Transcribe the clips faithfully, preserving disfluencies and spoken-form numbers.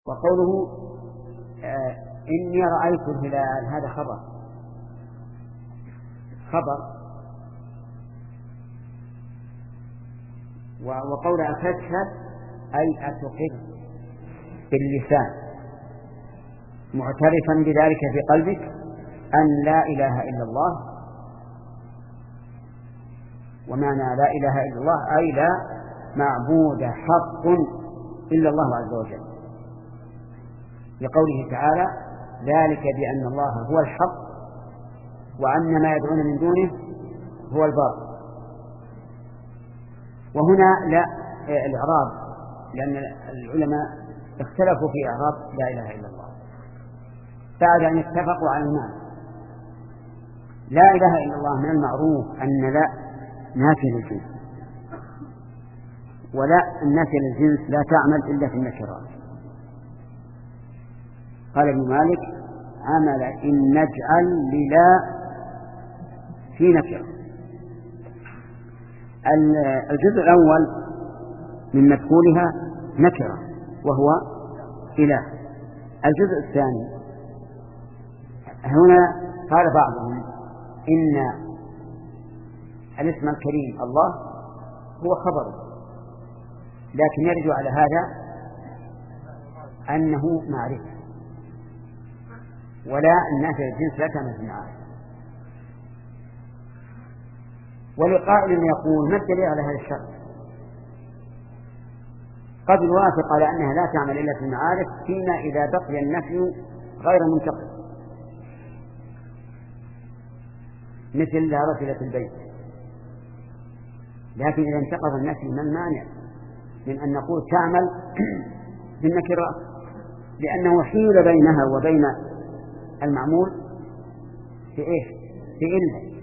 وقوله آه إني رأيت الهلال هذا خبر خبر وقول أتشهد أي أتقر باللسان معترفا بذلك في قلبك أن لا إله إلا الله. ومعنى لا إله إلا الله أي لا معبود حق إلا الله عز وجل، لقوله تعالى ذلك بأن الله هو الحق وأن ما يدعون من دونه هو الباطل. وهنا لا الإعراب، لأن العلماء اختلفوا في إعراب لا إله إلا الله بعد أن اتفقوا على المعنى. لا إله إلا الله من المعروف أن لا نافية للجنس، ولا النافية للجنس لا تعمل إلا في النكرات. قال ابن مالك عمل إن نجعل للا في نكرة. الجزء الأول من مدخولها نكرة وهو إله. الجزء الثاني هنا قال بعضهم إن الاسم الكريم الله هو خبره، لكن يرجع على هذا أنه معرفة، ولا النافع الجنس لا كان في المعارف. ولقائل يقول ما الدليل على هذا الشرط؟ قد يوافق على أنها لا تعمل إلا في المعارف فيما إذا بقي النفي غير منتقل، مثل لا رجل في البيت. لكن إذا انتقض النفي ما المانع من أن نقول تعمل بالنكرات، لأنه حيل بينها وبين المعمول في إيش؟ في إلا.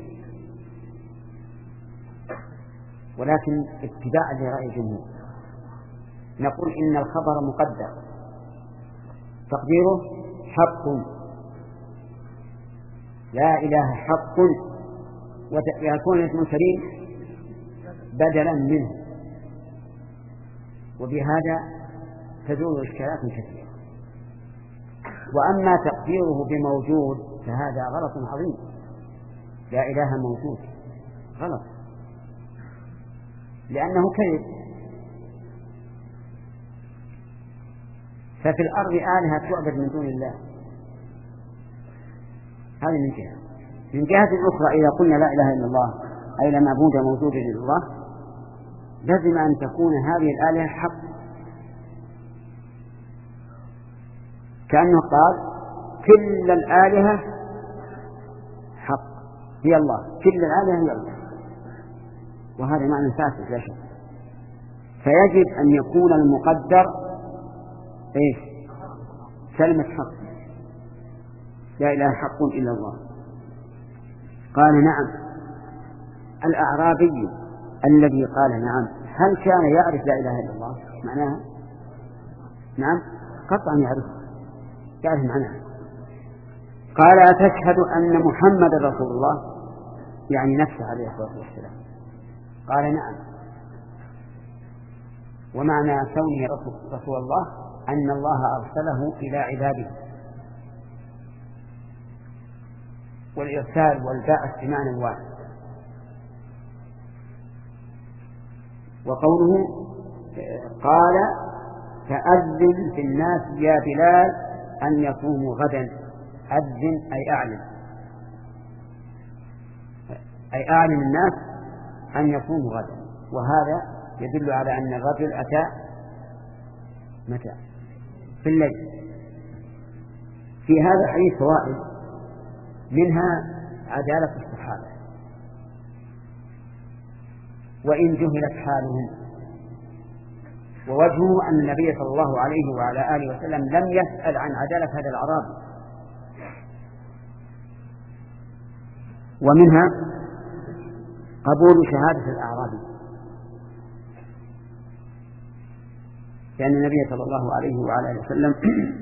ولكن اتباعا لرأي الجمهور نقول إن الخبر مقدر تقديره حق، لا إله حق، ويكون اسم الكريم بدلا منه، وبهذا تزول إشكالات كثيرة. وأما تقديره بموجود فهذا غلط عظيم. لا إله موجود غلط، لأنه كذب. ففي الأرض آلهة تعبد من دون الله، هذا من جهة. من جهة أخرى إذا قلنا لا إله إلا الله أي لا معبود موجود إلا الله، لازم أن تكون هذه الآلهة حق، كأنه قال كل الآلهة حق هي الله، كل الآلهة هي الله، وهذا معنى فاسد لا شك. فيجب أن يكون المقدر إيش؟ كلمة حق، لا إله حق إلا الله. قال نعم. الأعرابي الذي قال نعم هل كان يعرف لا إله إلا الله معناها؟ نعم قطعا يعرف يعرف معناها. قال أتشهد أن محمد رسول الله، يعني نفسه عليه الصلاة والسلام. قال نعم. ومعنى كونه رسول الله أن الله أرسله إلى عباده، والإرسال والبعث بمعنى واحد. وقوله قال فأذن في الناس يا بلال أن يصوموا غدا. أذن أي أعلم، أي أعلم الناس أن يصوموا غدا. وهذا يدل على أن الرجل أتى متى؟ في الليل. في هذا حديث فوائد، منها عدالة الصحابة وإن جهلت حالهم، ووجهه أن النبي صلى الله عليه وعلى آله وسلم لم يسأل عن عدالة هذا الأعرابي. ومنها قبول شهادة الأعرابي، لأن النبي صلى الله عليه وعلى آله وسلم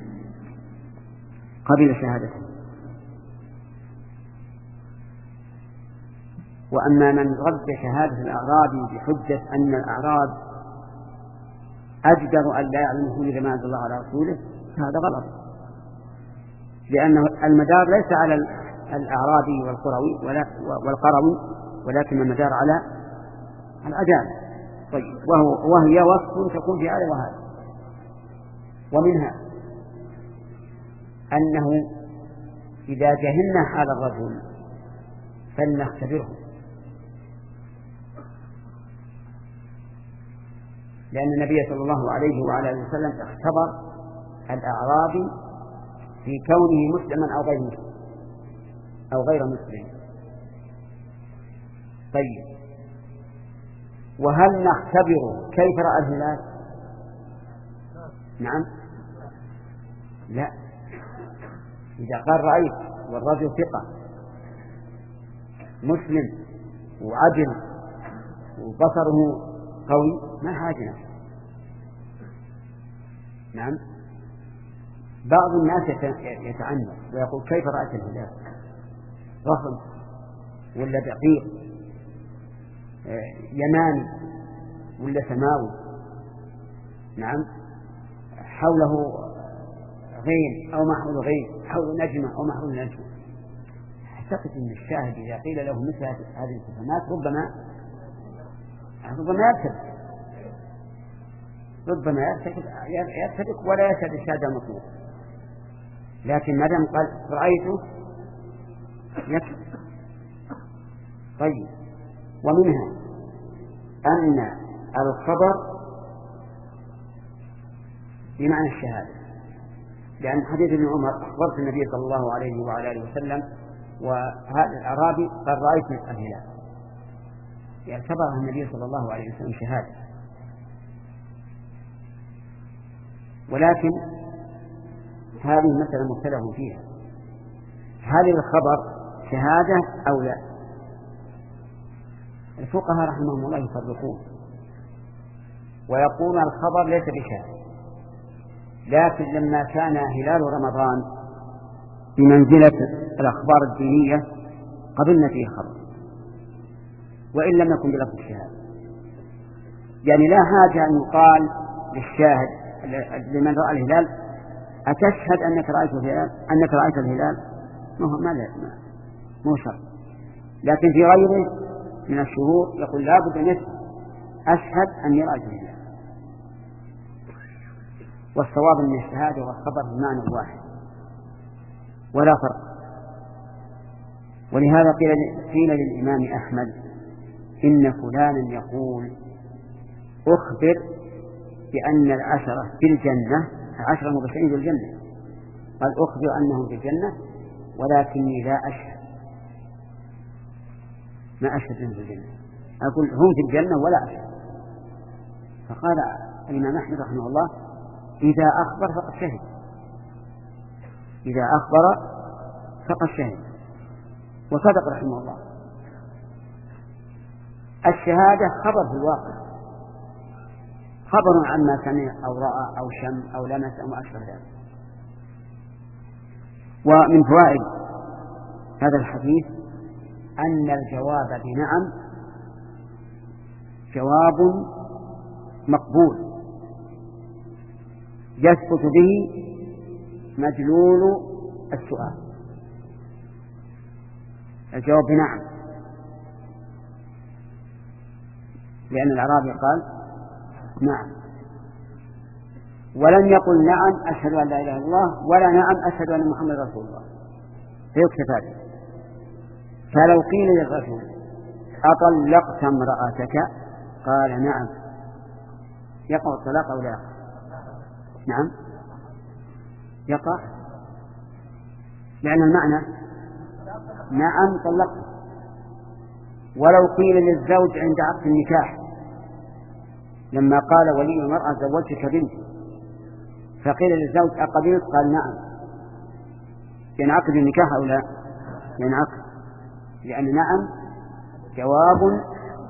قبل شهادته. وأما من رد شهادة الأعرابي بحجة أن الأعراب أجدر أن لا يعلمه لما أنزل الله على رسوله هذا غلط، لأن المدار ليس على الأعرابي والقروي ولا والقروي، ولكن المدار على العدالة. طيب، وهو وهي وصف تكون في هذا وهذا. ومنها أنه إذا جهلنا حال الرجل فلنختبره، لأن النبي صلى الله عليه وعلى اله وسلم اختبر الأعرابي في كونه مسلما أو غير مسلم أو غير مسلم. طيب، وهل نختبره كيف رأى الهلال؟ نعم، لا. إذا قال رأيت والرجل ثقة مسلم وعدل وبصره قوي ما حاجة. نعم، بعض الناس يتعنى ويقول كيف رأيت الهلال؟ رخم ولا دقيق، يماني ولا سماوي، نعم، حوله غيم أو ما حوله غيم، حوله نجمة أو ما حوله نجمة. أعتقد أن الشاهد إذا قيل له مثل هذه الصفات ربما ربما يرتبك ربما يرتبك ولا يشهد الشهادة المطلوبة. لكن ما دام قال رأيته يكفي. طيب، ومنها أن الخبر بمعنى الشهادة، لأن حديث ابن عمر أخبرت النبي صلى الله عليه وعلى آله وسلم وهذا الأعرابي قال رأيت الهلال، يعتبرها النبي صلى الله عليه وسلم شهادة. ولكن هذه مسألة مختلف فيها، هل الخبر شهادة أو لا؟ الفقهاء رحمهم الله يفرقون ويقولون الخبر ليس بشهادة، لكن لما كان هلال رمضان بمنزلة الأخبار الدينية قبلنا فيه خبر وإن لم يكن بلفظ الشهادة. يعني لا حاجة أن يقال للشاهد لمن رأى الهلال أتشهد أنك رأيت الهلال أنك رأيت الهلال ما لا مو شرط. لكن في غيره من الشهور يقول لا بد أن أشهد أني رأيت الهلال. والصواب أن الشهادة والخبر بمعنى واحد ولا فرق. ولهذا قيل, قيل للإمام أحمد إن فلانا يقول أخبر بأن العشرة في الجنة، عشرة مبشرين بالجنة، قال أخبر أنهم في الجنة ولكني لا أشهد، ما أشهد أنهم في الجنة، أقول هم في الجنة ولا أشهد. فقال الإمام أحمد رحمه الله إذا أخبر فقد شهد، إذا أخبر فقد شهد. وصدق رحمه الله. الشهادة خبر في الواقع، خبر عما سمع أو رأى أو شم أو لمس أو ما أشبه ذلك. ومن فوائد هذا الحديث أن الجواب بنعم جواب مقبول يسقط به مدلول السؤال. الجواب بنعم، لأن الأعرابي قال نعم، ولم يقل نعم أشهد أن لا إله إلا الله ولا نعم أشهد أن محمد رسول الله، فيكتفى به. فلو قيل للرجل أطلقت امرأتك قال نعم، يقع الطلاق أو لا يقع؟ نعم يقع، لأن المعنى نعم طلقت. ولو قيل للزوج عند عقد النكاح لما قال ولي المرأة زوجتك بنتي، فقيل للزوج أقبلت قال نعم، ينعقد النكاح أو لا؟ ينعقد، لأن نعم جواب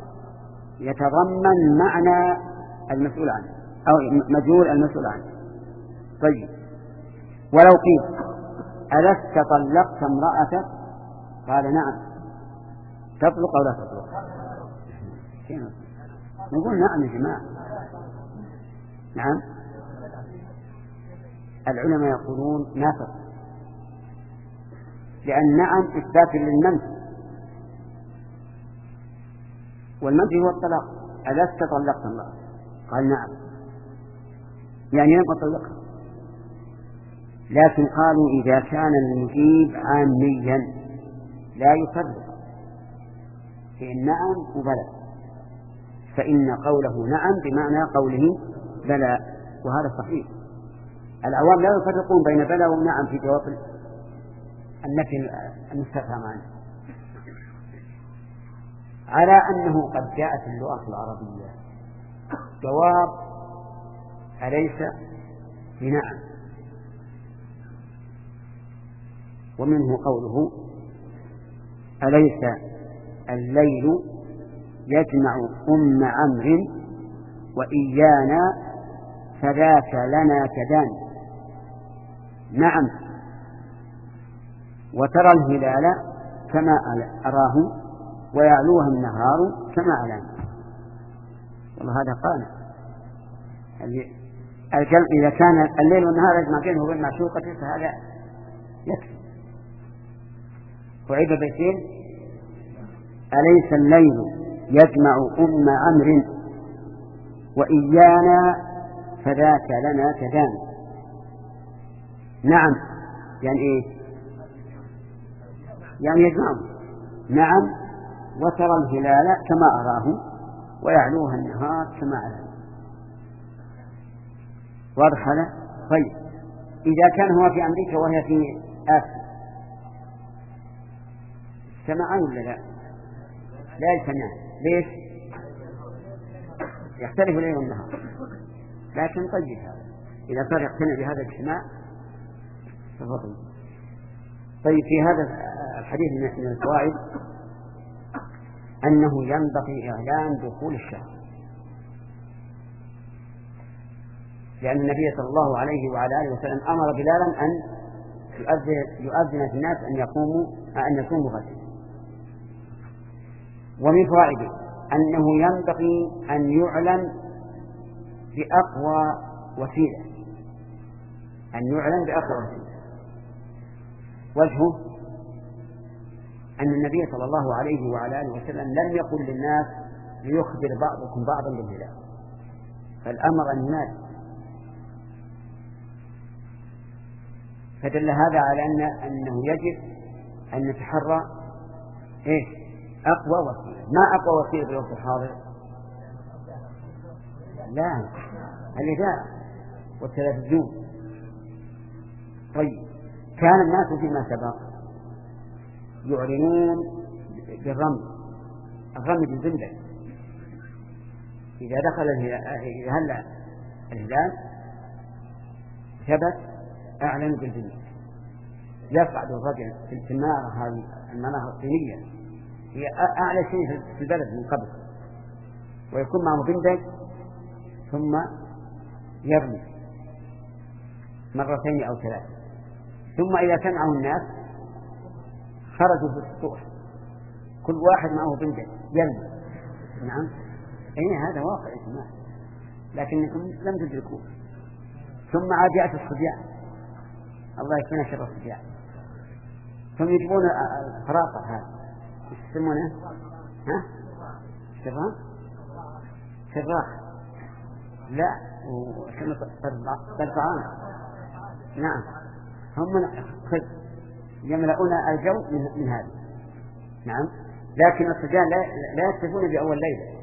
يتضمن معنى المسؤول عنه أو مدلول المسؤول عنه. طيب، ولو قيل ألست طلقت امرأتك قال نعم، تطلق أو لا تطلق؟ نقول نعم يا جماعة، نعم. العلماء يقولون نافق، لأن نعم إثبات للمنفي، والمنفي هو الطلاق. ألست طلقت الله؟ قال نعم، يعني لم أطلقها. لكن قالوا إذا كان المجيب عاميا لا يفرق بين نعم وبلى، فإن قوله نعم بمعنى قوله بلى، وهذا صحيح. العوام لا يفرقون بين بلى ونعم في جواب النفي المستفهم عنه، على أنه قد جاءت اللغة العربية جواب أليس بنعم، ومنه قوله أليس الليل يجمع أم عمرو وإيانا فذاك لنا كدان. نعم، وترى الهلال كما أراه ويعلوها النهار كما أعلم. والله هذا قانع الجمع، إذا كان الليل والنهار يجمع بينه وبين معشوقته فهذا يكفي. وعيد بيتين: أليس الليل يجمع أم عمرو وإيانا فذاك لنا كدان. نعم يعني إيه؟ يعني يجمعه. نعم، وترى الهلال كما أراه ويعلوها النهار كما أعلم. واضح هذا؟ طيب، إذا كان هو في أمريكا وهي في آسيا سمعان ولا لا؟ لا يسمعان. ليش؟ يختلف الليل والنهار. لكن طيب، هذا إذا صار يقتنع بهذا الاجتماع فهو طيب. طيب، في هذا الحديث من الفوائد أنه ينبغي إعلان دخول الشهر، لأن النبي صلى الله عليه وعلى آله وسلم أمر بلالا أن يؤذن في الناس أن يقوموا أن يصوموا غدا. ومن فوائده أنه ينبغي أن يعلن بأقوى وسيلة، أن يعلن بأقوى وسيلة. وجهه أن النبي صلى الله عليه وعلى آله وسلم لم يقل للناس ليخبر بعضكم بعضا بالهلال، فالأمر أن ينادي. فدل هذا على أن أنه يجب أن نتحرى إيه؟ أقوى وسيلة. ما أقوى وسيلة بالوقت الحاضر؟ لا، الإذاعة والتلفزيون. طيب، كان الناس فيما سبق يعلنون بالرمز، الرمز بالزندة. إذا دخل الهلال الهلال ثبت أعلن بالزندة. يصعد الرجل في المنارة، هذه المنارة الصينية هي أعلى شيء في البلد من قبل، ويكون معه بندق ثم يرمي مرتين أو ثلاثة، ثم إذا سمعه الناس خرجوا في السطوح كل واحد معه بندق يرمي. نعم، أي هذا واقع يا جماعة، لكنكم لم تدركوه. ثم عاد يأتي الصبيان، الله يكفينا شر الصبيان، ثم يجيبون الفراقة هذا يسمونه ها شراخ شراخ لا طرفان. نعم، هم يملؤون الجو من, من هذا. نعم، لكن الصبيان لا, لا يكتفون بأول ليلة.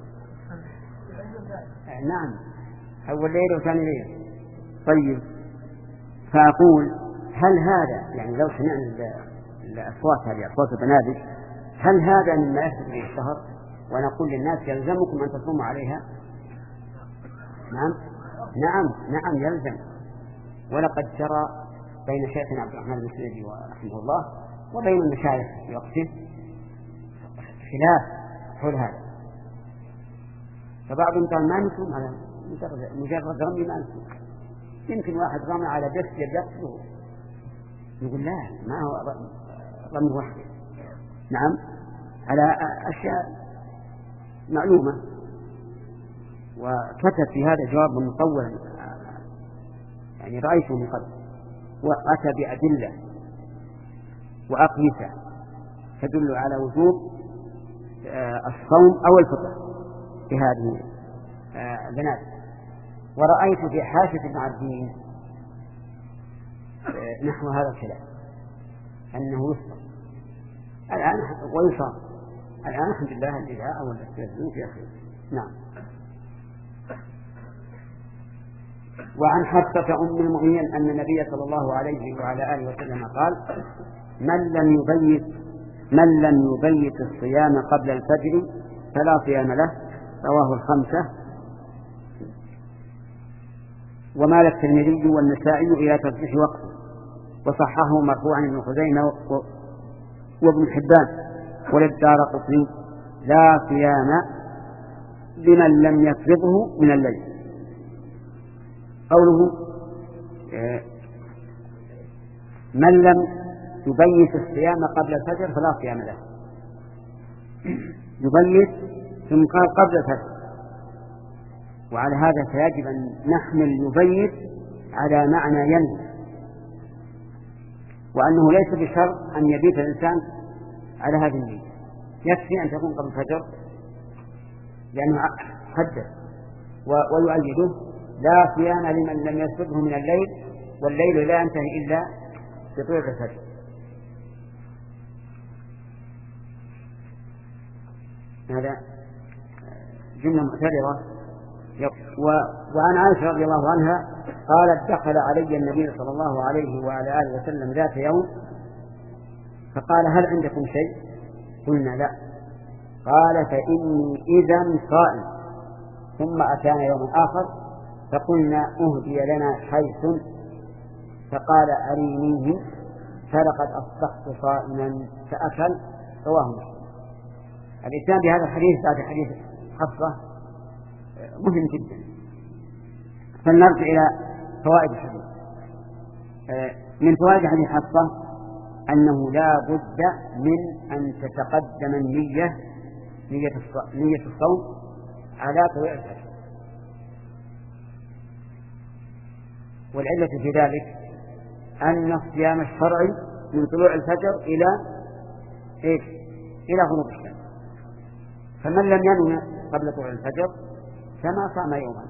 نعم، أول ليلة وثاني ليلة. طيب، فأقول هل هذا يعني لو سمعنا الأصوات هذه أصوات البنادق هل هذا مما يثبت به الشهر ونقول للناس يلزمكم أن تصوموا عليها؟ نعم نعم نعم يلزم. ولقد جرى بين شيخنا عبد الرحمن المسندي ورحمه الله وبين المشايخ في وقته خلاف حول هذا، فبعضهم قال ما نصوم على مجرد رمي، ما نصوم. يمكن واحد رمى على دست يقتله، يقول لا، ما هو رمي واحد. نعم، على أشياء معلومة. وكتب في هذا جواب مطول يعني رأيته من قبل، وأتى بأدلة وأقيسة تدل على وجوب الصوم أو الفطر في هذه البنات. ورأيت في حاشية ابن عبدين نحو هذا الكلام أنه يفطر الآن ويصام الآن الحمد لله الإذاعة والتلفزيون في أخير. نعم. وعن حفصة أم المؤمنين أن النبي صلى الله عليه وعلى آله وسلم قال: من لم يبيت من لم يبيت الصيام قبل الفجر فلا صيام له. رواه الخمسة، ومال الترمذي والنسائي إلى ترجيح وقته، وصححه مرفوعا ابن خزيمة وابن حبان وللدارقطني: لا صيام لمن لم يفرضه من الليل. قوله من لم يبيت الصيام قبل الفجر فلا صيام له، يبيت ثم قال قبل الفجر، وعلى هذا فيجب أن نحمل يبيت على معنى ينوي، وأنه ليس بشرط أن يبيت الإنسان على هذه النية، يكفي أن تكون قبل الفجر، لأنه حدث ويؤيده: لا صيام لمن لم يسبقه من الليل، والليل لا ينتهي إلا بطلوع الفجر. هذا جملة معترضة. وعن عائشة رضي الله عنها قالت: دخل علي النبي صلى الله عليه وعلى آله وسلم ذات يوم فقال: هل عندكم شيء؟ قلنا: لا. قال: فإني إذن صائم. ثم أتانا يوم آخر فقلنا: أهدي لنا حيث، فقال: أرينيه، فلقد أصبحت صائما فأكل. رواه مسلم. الإتيان بهذا الحديث بعد حديث حفصة مهم جدا. فلنرجع إلى فوائد الحديث. من فوائد حديث حفصة أنه لا بد من أن تتقدم النية نية الصوم على طلوع الفجر، والعلة في ذلك أن الصيام الشرعي من طلوع الفجر إلى إيش؟ إلى غروب الشمس، فمن لم ينوي قبل طلوع الفجر فما صام يوما.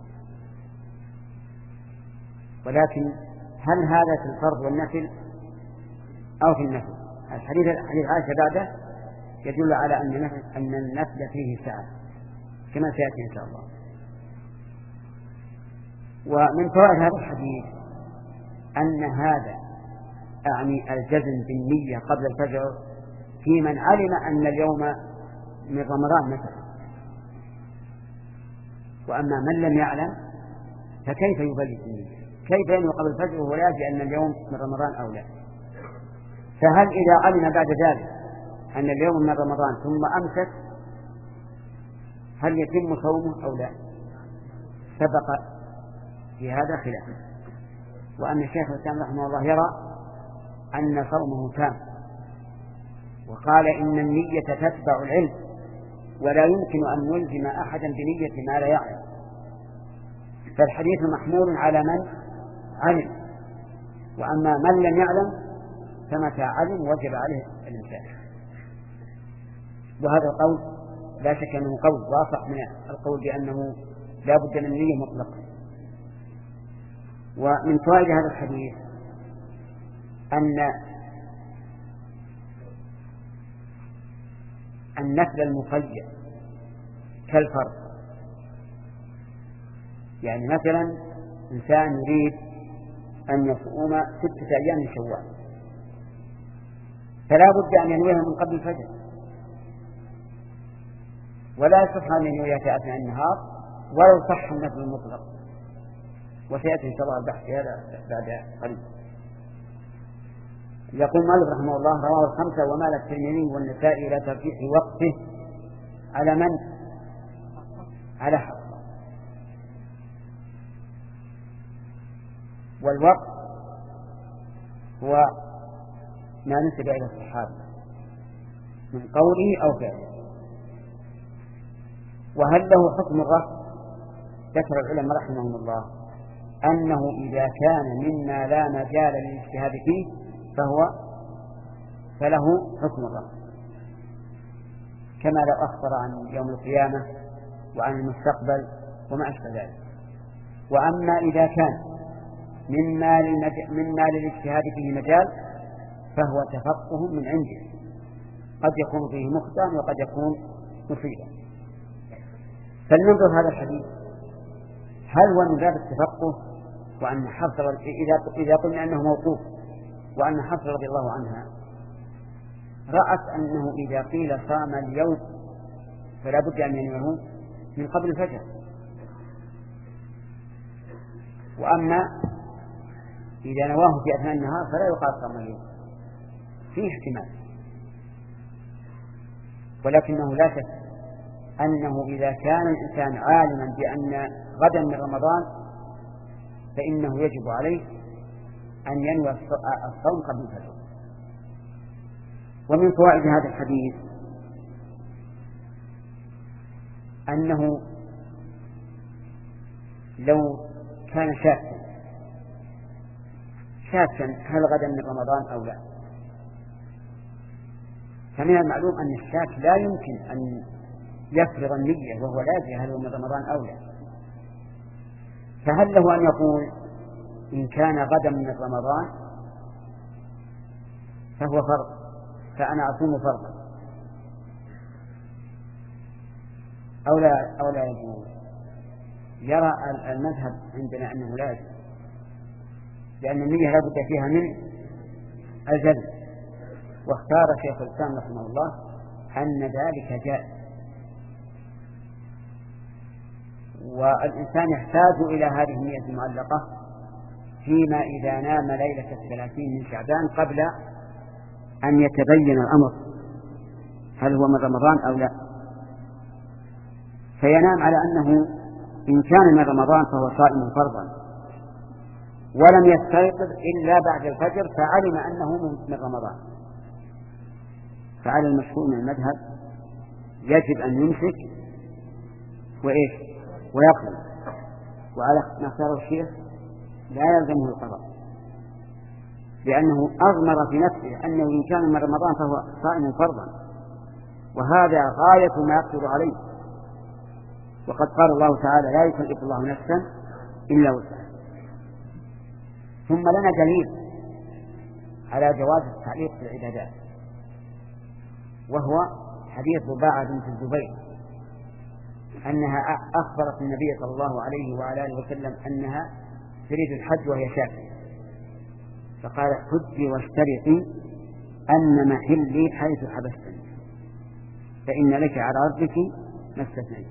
ولكن هل هذا في الفرض والنفل أو في النفل؟ الحديث حديث عائشة بعده يدل على أن أن النفل فيه سعة كما سيأتي إن شاء الله. ومن فوائد هذا الحديث أن هذا أعني الجزم بالنية قبل الفجر في من علم أن اليوم من رمضان مثلا، وأما من لم يعلم فكيف يبيت النية؟ كيف ينوي قبل الفجر وهو يدري أن اليوم من رمضان أو لا؟ فهل إذا علم بعد ذلك أن اليوم من رمضان ثم أمسك هل يتم صومه أو لا؟ سبق في هذا خلاف، وأن الشيخ الإسلام رحمه الله يرى أن صومه تام، وقال إن النية تتبع العلم، ولا يمكن أن نلزم أحدا بنية ما لا يعلم، فالحديث محمول على من علم، وأما من لم يعلم فمتى علم وجب عليه الإمساك. وهذا القول لا شك أنه قول واضح من القول بأنه لا بد من النية مطلقا. ومن فوائد هذا الحديث أن النفل المقيد كالفرض، يعني مثلا إنسان يريد أن يصوم ستة أيام من شوال، فلا بد أن ينويها من قبل الفجر، ولا يصح أن ينويها في أثناء النهار ولو صح النفل المطلق، وسيأتي إن شاء الله البحث هذا بعد قليل. يقول مالك رحمه الله: رواه الخمسة ومال الترمذي والنسائي إلى ترجيح وقته على من؟ على حفصة. والوقت هو ما نسب إلى الصحابة من قوله أو فعله. وهل له حكم الرفع؟ ذكر العلماء رحمهم الله أنه إذا كان مما لا مجال للاجتهاد فيه فهو فله حكم الرفع، كما لو أخبر عن يوم القيامة وعن المستقبل وما أشبه ذلك. وأما إذا كان مما, مما للاجتهاد فيه مجال فهو تفقه من عنده، قد يكون فيه مخطئا وقد يكون مصيبا. فلننظر هذا الحديث، هل هو من باب التفقه وأن حفصة إذا إذا قلنا أنه موقوف وأن حفصة رضي الله عنها رأت أنه إذا قيل صام اليوم فلا بد أن ينويه من قبل الفجر، وأما إذا نواه في أثناء النهار فلا يقال صام اليوم، فيه احتمال. ولكنه لا شك أنه إذا كان الإنسان عالما بأن غدا من رمضان فإنه يجب عليه أن ينوي الصوم قبل الفجر. ومن فوائد هذا الحديث أنه لو كان شاكا شاكا هل غدا من رمضان أو لا، فمن المعلوم أن الشاك لا يمكن أن يفرض النية وهو لا يدري هل هو من رمضان أو لا، فهل له أن يقول إن كان غدا من رمضان فهو فرض فأنا أصوم فرضا، أو لا أو لا يجوز؟ يرى المذهب عندنا أنه لا يجوز، لأن النية لا بد فيها من الجزم، واختار شيخ الإسلام رحمه الله أن ذلك جائز. والإنسان يحتاج إلى هذه النية المعلقة فيما إذا نام ليلة الثلاثين من شعبان قبل أن يتبين الأمر هل هو من رمضان أو لا، فينام على أنه إن كان من رمضان فهو صائم فرضا، ولم يستيقظ إلا بعد الفجر فعلم أنه من رمضان، فعلى المشهور من المذهب يجب أن يمسك وإيش ويقضي، وعلى ما اختاره الشيخ لا يلزمه القضاء، لأنه أضمر في نفسه أنه إن كان من رمضان فهو صائم فرضا، وهذا غاية ما يقدر عليه. وقد قال الله تعالى لا يكلف الله نفسا إلا وسعها. ثم لنا دليل على جواز التعليق في العبادات، وهو حديث رباعة بنت الزبير أنها أخبرت النبي صلى الله عليه وعلى آله وسلم أنها تريد الحج وهي شاكرة، فقال حجي واشترطي أن محلي حيث حبستني فإن لك على ربك ما استثنيت.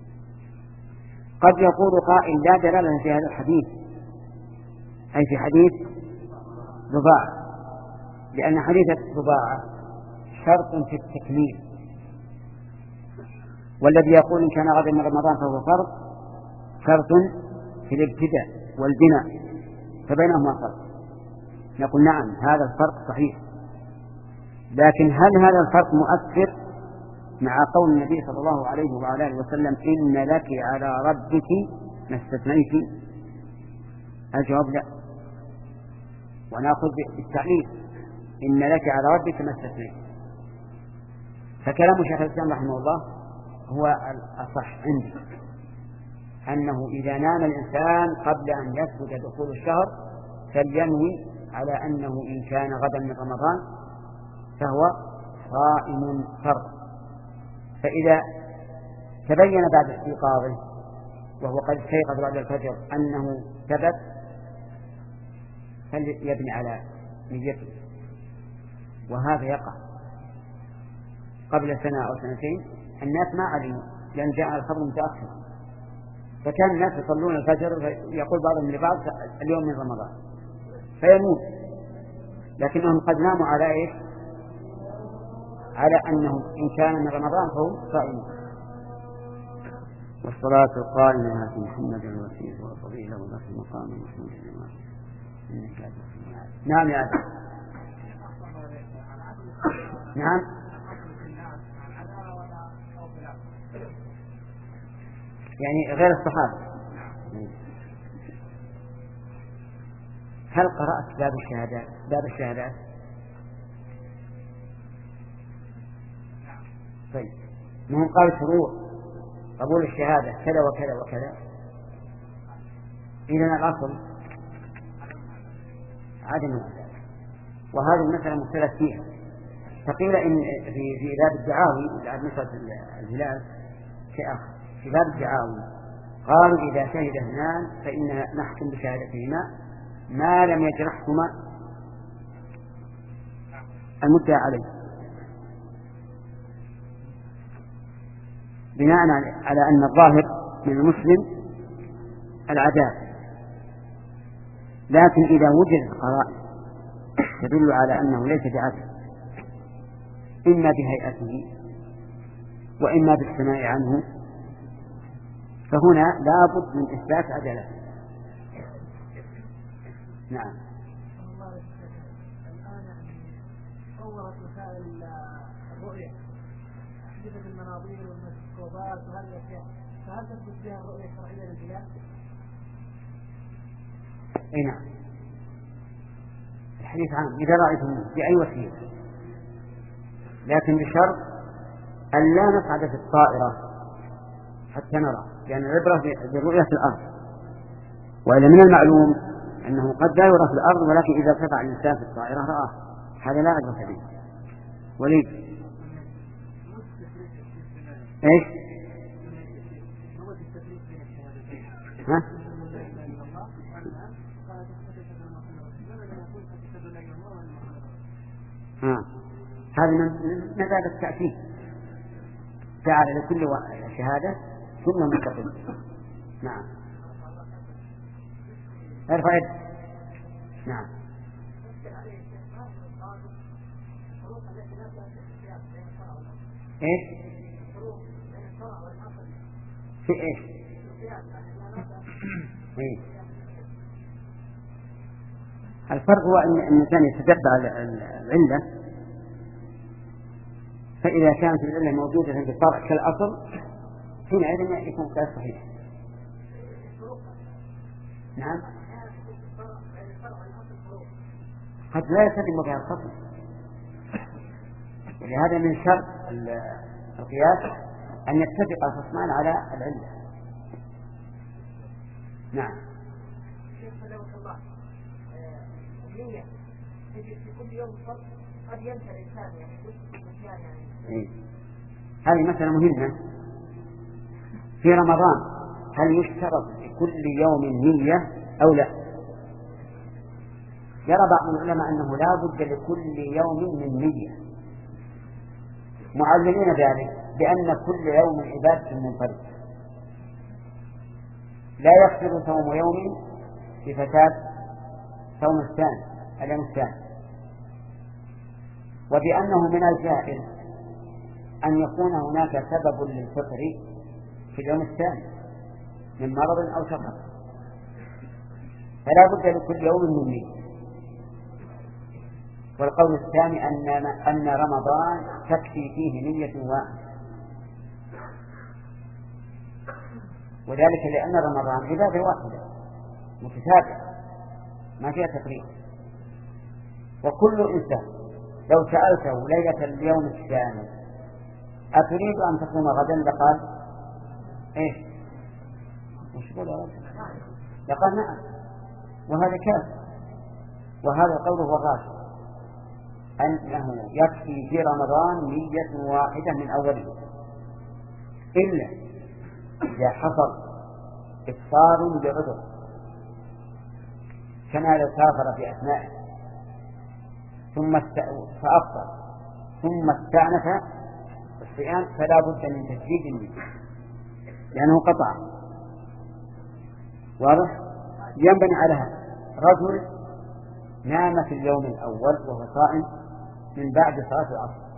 قد يقول قائل لا دلالة في هذا الحديث، أي في حديث رباعة، لأن حديث رباعة شرط في التكميل، والذي يقول إن كان غدا من رمضان فهو فرض شرط في الابتداء والبناء، فبينهما فرق. نقول نعم هذا الفرق صحيح، لكن هل هذا الفرق مؤثر مع قول النبي صلى الله عليه وعلى آله وسلم إن لك على ربك ما استثنيت؟ الجواب لا، ونأخذ بالتعليل إن لك على ربك ما استثنيت. فكلام شيخ الإسلام رحمه الله هو الأصح عندي، أنه إذا نام الإنسان قبل أن يثبت دخول الشهر فلينوي على أنه إن كان غدا من رمضان فهو صائم فرض، فإذا تبين بعد استيقاظه وهو قد استيقظ بعد الفجر أنه ثبت فليبني على نيته. وهذا يقع قبل سنة أو سنتين الناس ما علموا لأن جاء الخبر متأخر، فكان الناس يصلون الفجر يقول بعضهم لبعض اليوم من رمضان فيموت، لكنهم قد ناموا على إيش؟ على أنهم إن كان من رمضان فهم صائمون. والصلاة القائمة على محمد الوسيل والفضيلة وذات المقام المحمود لله. نعم يا أخي. نعم يعني غير الصحابة. هل قرأت باب الشهادات باب الشهادات؟ طيب ما هو قال شروط قبول الشهادة كذا وكذا وكذا. إذن الأصل عدم العدالة، وهذه المسألة مختلف فيها. فقيل إن في في باب الدعاوي بعد نصرة الهلال شيء آخر. في باب الدعاوي قالوا إذا شهد اثنان فإن نحكم بشهادتهما ما لم يجرحهما المدعى عليه، بناء على أن الظاهر من المسلم العدالة، لكن إذا وجدت قرائن تدل على أنه ليس بعدل إما بهيئته وإما بالسماع عنه فهنا لا بد من إثبات عدالة. نعم. الآن صورت وسائل الرؤية أحدثة المناظير والميكروبات وهذه الأشياء، فهل تثبت بها الرؤية الشرعية للبلاد؟ أي نعم. الحديث عام إذا رأيتم بأي وسيلة، لكن بشرط أن لا نصعد في الطائرة حتى نرى، لأن العبرة برؤية الأرض، وإذا من المعلوم أنه قد لا يرى في الأرض، ولكن إذا ارتفع الإنسان في الطائرة رآه، هذا لا عبرة به. وليد إيش؟ ها؟ ها هذا من باب التأكيد، جعل لكل شهادة ثم مستقل. نعم. ارفع يد. نعم. ايش؟ في ايش؟ ايه؟ الفرق هو ان الانسان يتتبع العلة، فإذا كانت العلة موجودة بالطبع كالأصل حينئذ يكون قياس صحيح. نعم. قد لا يلتزم بها الخصم، ولهذا من شرط القياس أن يتفق الخصمان على العلة. نعم. في كل يوم فرق قد ينسى الإنسان يعني يعني. إيه؟ هذه مسألة مهمة. في رمضان هل يشترط في كل يوم نية أو لا؟ يرى بعض العلماء أنه لا بد لكل يوم من نية، معلمين ذلك بأن كل يوم عبادة منفردة، لا يقصر صوم يوم في فساد صوم الثاني اليوم الثاني، وبأنه من الجائز أن يكون هناك سبب للفطر في اليوم الثاني من مرض أو سفر، فلا بد لكل يوم من نية. والقول الثاني أن أن رمضان تكفي فيه نية واحدة، وذلك لأن رمضان عبادة واحدة متتابعة ما فيها تفريق. وكل إنسان لو سألته ليلة اليوم الثاني أتريد أن تصوم غدا لقال إيش؟ وش يقول يا رب؟ لقال نعم، وهذا كافر. وهذا القول هو الراجح أنه يكفي في رمضان نية واحدة من أوله، إلا إذا حصل إفطار بعذر كما لو سافر في أثنائه ثم فأفطر ثم استأنف الصيام فلا بد من تجديد النية لأنه قطع. واضح؟ ينبني على هذا رجل نام في اليوم الأول وهو صائم من بعد صلاة العصر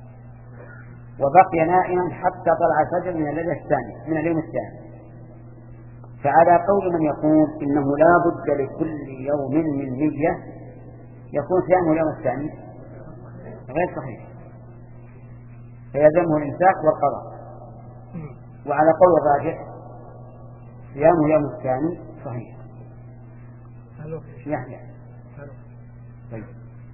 وبقي نائما حتى طلع الفجر من الليلة الثانية من اليوم الثاني، فعلى قول من يقول إنه لا بد لكل يوم من نية يكون صيامه اليوم الثاني غير صحيح، فيلزمه الإمساك والقضاء. وعلى قول الراجح صيامه اليوم الثاني صحيح. يعني طيب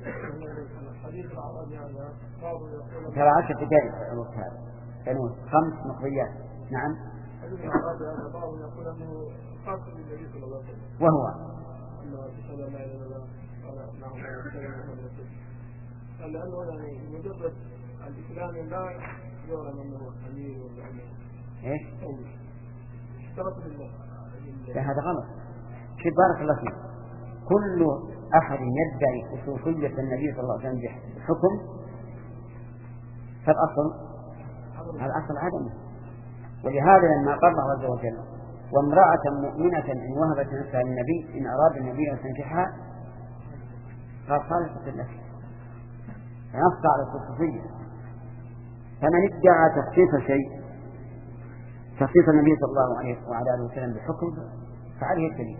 ترى عشر دقائق الوقت هذا كانوا خمس مقضيات. نعم. وهو لأنه يعني مجرد الإسلام لا يعلم أنه أمير ولا أمير. إيش؟ اشترط بالله. هذا غلط. شوف بارك الله فيك، كل أحد يدعي خصوصية النبي صلى الله عليه وسلم بحكم فالأصل الأصل عدمه. ولهذا لما قال الله عز وجل وامرأة مؤمنة إن وهبت نفسها للنبي إن أراد النبي أن تنكحها قال خالصة لك، فنص على الخصوصية. فمن ادعى تخصيص شيء تخصيص النبي صلى الله عليه وعلى آله وسلم بحكم فعليه الدليل.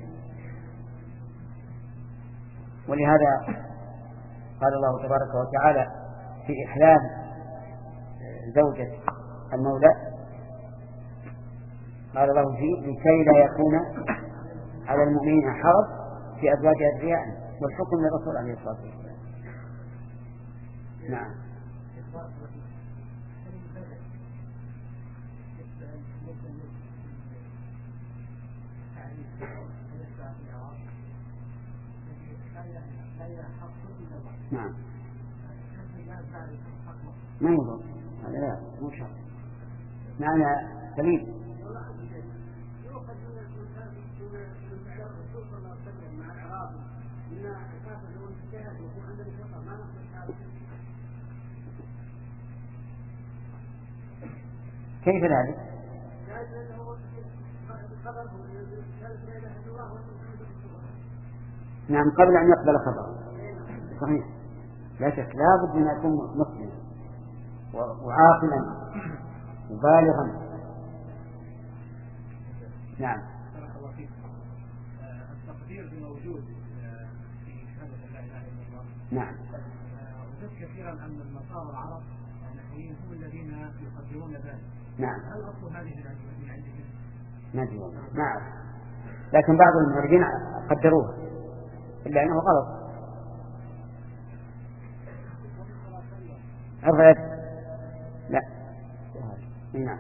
ولهذا قال الله تبارك وتعالى في إحلال زوجة المولى قال الله فيه لكي لا يكون على المؤمنين حرج في أزواج أدعيائهم والحكم للرسول عليه الصلاة والسلام. نعم. نعم. ما يضر هذا لا مو شرط. معنى سليم. كيف ذلك؟ نعم قبل أن يقبل خبر. صحيح لا شك لا بد أن يكون مسلما وعاقلا وبالغا. نعم. التقدير بموجود في شهادة لا إله إلا الله. نعم. وجدت كثيرا أن النصارى العرب النحويين هم الذين يقدرون ذلك. نعم. هل أصل هذه من عندهم؟ ما أدري والله ما أعرف، لكن بعض المعربين قدروها إلا أنه غلط. أرغب لا. نعم.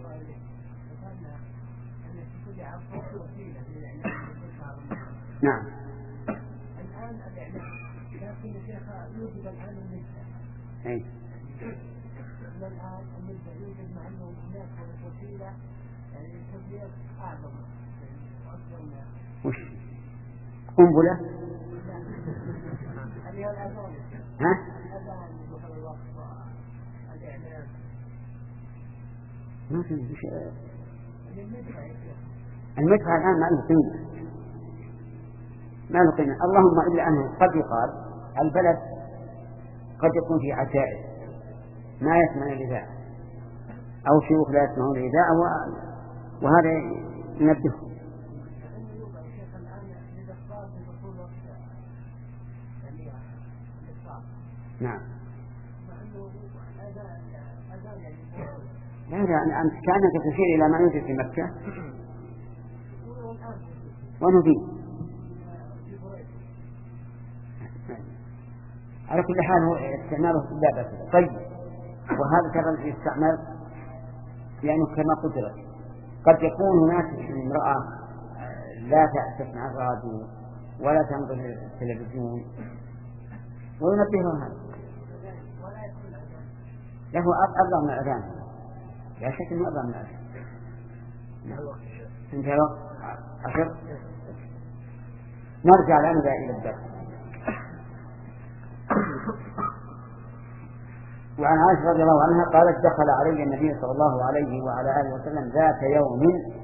نعم. الآن الإعلام لكن شيخ يوجد الآن المنزع. أي. الآن المنزع يوجد مع أنه هناك وسيلة يعني التبليغ أعظم وأكبر من. وش؟ قنبلة؟ اليوم الأذان. ها؟ الأذان مثل الوقت الإعلام. ما في شيء. المدفع الآن ما له قيمة. ما له قيمة اللهم إلا أنه قد يقال البلد قد يكون في عشائر ما يسمع الإذاعة أو شيوخ لا يسمعون الإذاعة وهذا ينبه. نعم. لا لا أنت كأنك تشير إلى ما يوجد في مكة ونبي. على كل حال هو استعماله لا بأس. طيب وهذا ترى يستعمل يعني كما قدرت. قد يكون هناك امرأة لا تسمع الراديو ولا تنظر التلفزيون وينبهها هذا له أفضل من الأذان. لا شك أنه أفضل من الأذان. انتهى الوقت عشر. نرجع الآن إلى الدرس. وعن عائشة رضي الله عنها قالت دخل علي النبي صلى الله عليه وعلى آله وسلم ذات يوم.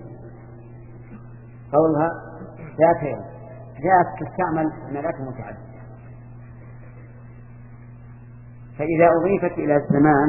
قولها ذات يوم جاءت تستعمل ملاك متعددة، فإذا أضيفت إلى الزمان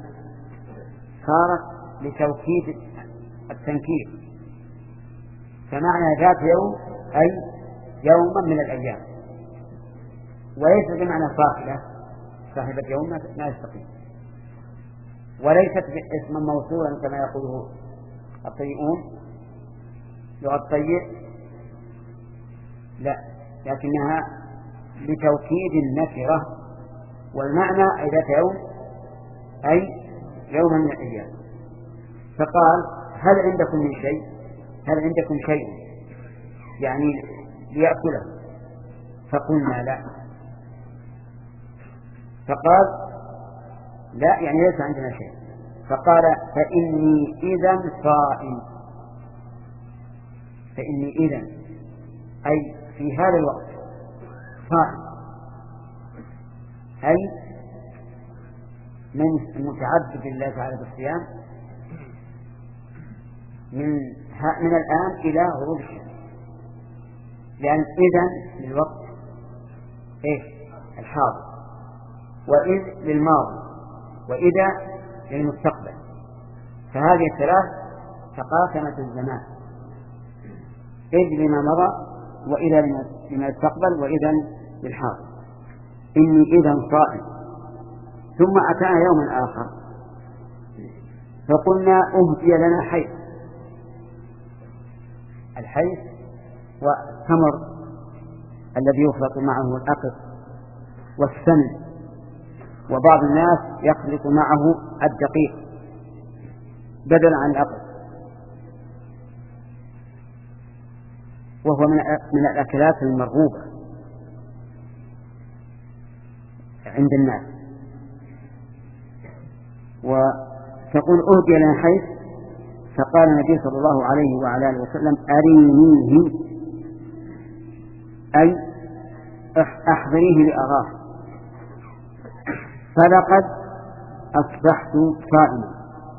صارت لتوكيد التنكير، فمعنى ذات يوم أي يوما من الأيام، وليس بمعنى صاحبة صاحبة يوم ما يستقيم، وليست اسما موصولا كما يقوله الطيئون لغة الطيء، لا، لكنها لتوكيد النكرة، والمعنى أي ذات يوم أي يوم من الأيام. فقال هل عندكم من شيء؟ هل عندكم شيء يعني ليأكله؟ فقلنا لا. فقال لا يعني ليس عندنا شيء. فقال فإني إذن صائم. فإني إذن أي في هذا الوقت صائم، أي من المتعبد لله تعالى بالصيام من من الآن إلى غروب الشمس، لأن إذن للوقت إيش الحاضر، وإذ للماضي، وإذا للمستقبل، فهذه الثلاث تقاسمت الزمان، إذ لما مضى، وإذا لما يستقبل، وإذا للحاضر. إني إذا صائم. ثم أتانا يوما آخر فقلنا أهدي لنا حيث. الحيث والتمر الذي يخلط معه الأقط والسمن، وبعض الناس يخلط معه الدقيق بدلا عن الأقط، وهو من الأكلات المرغوبة عند الناس. وتقول أهدي لنا حيث، فقال النبي صلى الله عليه وعلى آله وسلم أرينيه أي أحضريه لأراه، فلقد أصبحت صائما.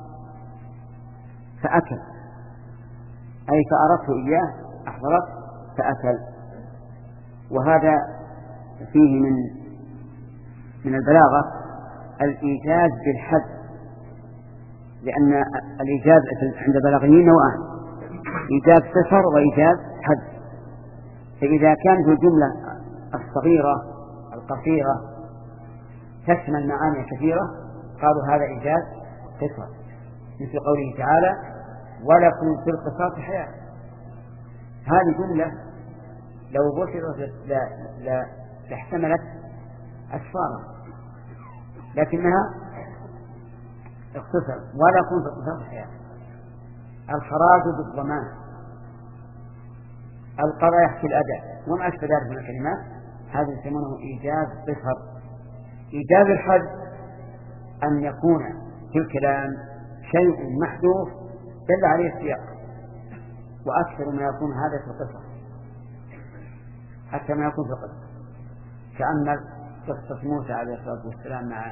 فأكل أي فأردت إياه أحضرت فأكل. وهذا فيه من من البلاغة الإيجاز بالحد، لأن الإيجاز عند البلاغيين نوعان: إيجاز سفر وإيجاز حد. فإذا كانت الجملة الصغيرة القصيرة تشمل معاني كثيرة قالوا هذا إيجاز قصر، مثل قوله تعالى ولكم في القصاص حياة. هذه جملة لو بشرت لاحتملت أسفارا، لكنها اختصر ولكم في القصاص حياة. الخراج بالضمان، القضاء يحكي الأداء، وما أشبه ذلك من الكلمات، هذا يسمونه إيجاز قصر. إيجاز الحد أن يكون في الكلام شيء محذوف دل عليه السياق، وأكثر ما يكون هذا في القصة، أكثر ما يكون في القصة، كأن قصة موسى عليه الصلاة والسلام مع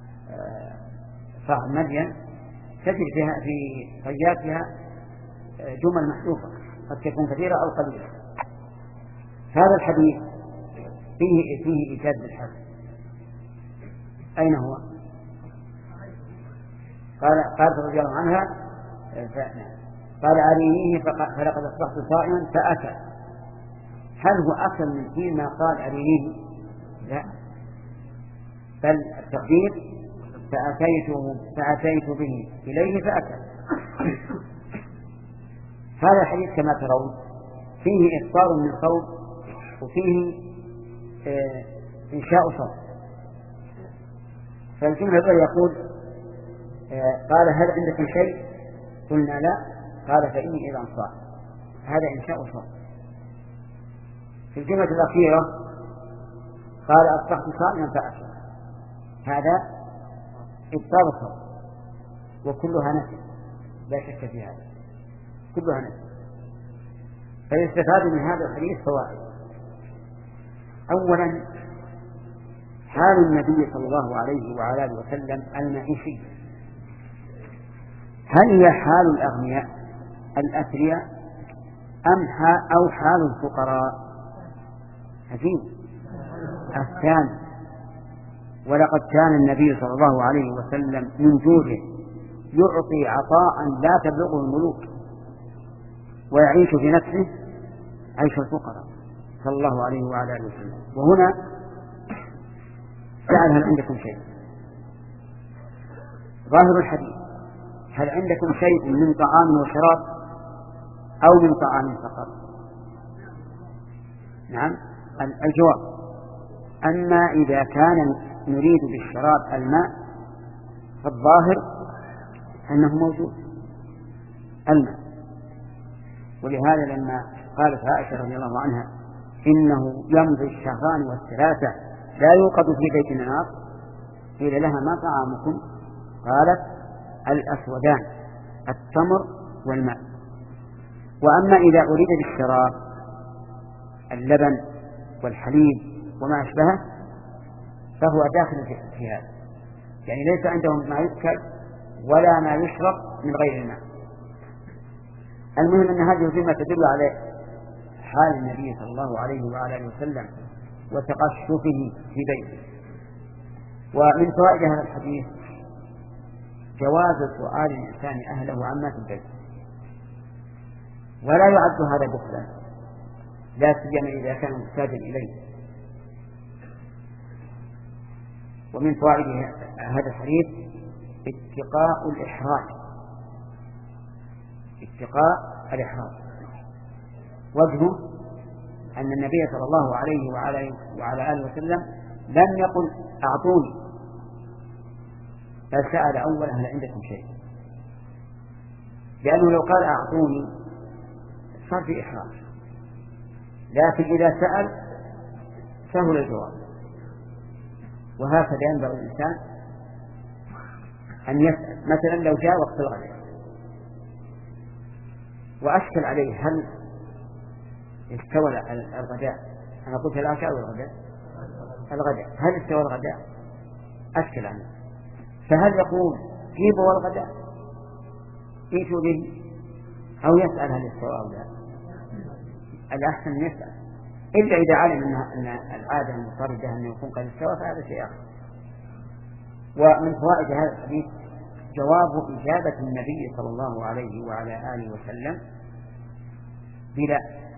صاحب مدين تجد فيها في طياتها جمل محذوفة قد تكون كثيرة أو قليلة. هذا الحديث فيه فيه إيجاز بالحد. أين هو؟ قال قال رضي الله عنها قال أرينيه فلقد أصبحت صائما فأكل. هل هو أكل من حين ما قال أرينيه؟ لا، بل التقدير فأتيته فأتيت به إليه فأكل. هذا الحديث كما ترون فيه إخبار من خوف وفيه آه إنشاء صوت. فالجملة الأولى يقول آه قال هل عندكم شيء؟ قلنا لا. قال فإني إذا صائم. هذا إنشاء صوت. في الجملة الأخيرة قال أصبحت صائما فأكل. هذا إبطال الصوت، وكلها نفي لا شك في هذا، كلها نفي. فيستفاد من هذا الحديث فوائد. أولا حال النبي صلى الله عليه وعلى آله وسلم المعيشي، هل هي حال الأغنياء الأثرياء أم أو حال الفقراء؟ عجيب. الثاني ولقد كان النبي صلى الله عليه وسلم من جوده يعطي عطاء لا تبلغه الملوك، ويعيش في نفسه عيش الفقراء صلى الله عليه وعلى آله وسلم. وهنا سأل هل عندكم شيء؟ ظاهر الحديث هل عندكم شيء من طعام وشراب أو من طعام فقط؟ نعم الجواب أما إذا كان نريد بالشراب الماء فالظاهر أنه موجود الماء. ولهذا لما قالت عائشة رضي الله عنها إنه يمضي الشهران والثلاثة لا يوقد في بيتنا نار، قيل لها ما طعامكم؟ قالت الأسودان التمر والماء. وأما إذا أريد بالشراب اللبن والحليب وما أشبهه فهو داخل في هذا، يعني ليس عندهم ما يؤكل ولا ما يشرب من غير الماء. المهم أن هذه الجملة تدل على حال النبي صلى الله عليه وعلى آله وسلم وتقشفه في بيته. ومن فوائد هذا الحديث جواز سؤال الإنسان أهله عما في البيت، ولا يعد هذا بخلا، لا سيما إذا كان محتاجا إليه. ومن فوائد هذا الحديث اتقاء الإحراج، اتقاء الإحراج. وجهه أن النبي صلى الله عليه وعلى, وعلى آله وسلم لم يقل أعطوني، بل سأل أولا هل عندكم شيء، لأنه لو قال أعطوني صار في إحراج، لكن إذا سأل سهل الجواب. وهكذا ينبغي الإنسان أن يسأل. مثلا لو جاء وقت الغداء وأشكل عليه هل استوى الغداء، أنا قلت العشاء والغداء، الغداء هل استوى الغداء؟ أشكل عنه، فهل يقول جيبوا الغداء ايتوا به، أو يسأل هل استوى أو لا؟ الأحسن يسأل، إلا إذا علم أن العادة المفترضة أن يكون قد استوى فهذا شيء آخر. ومن فوائد هذا الحديث جواب إجابة النبي صلى الله عليه وعلى آله وسلم بلا،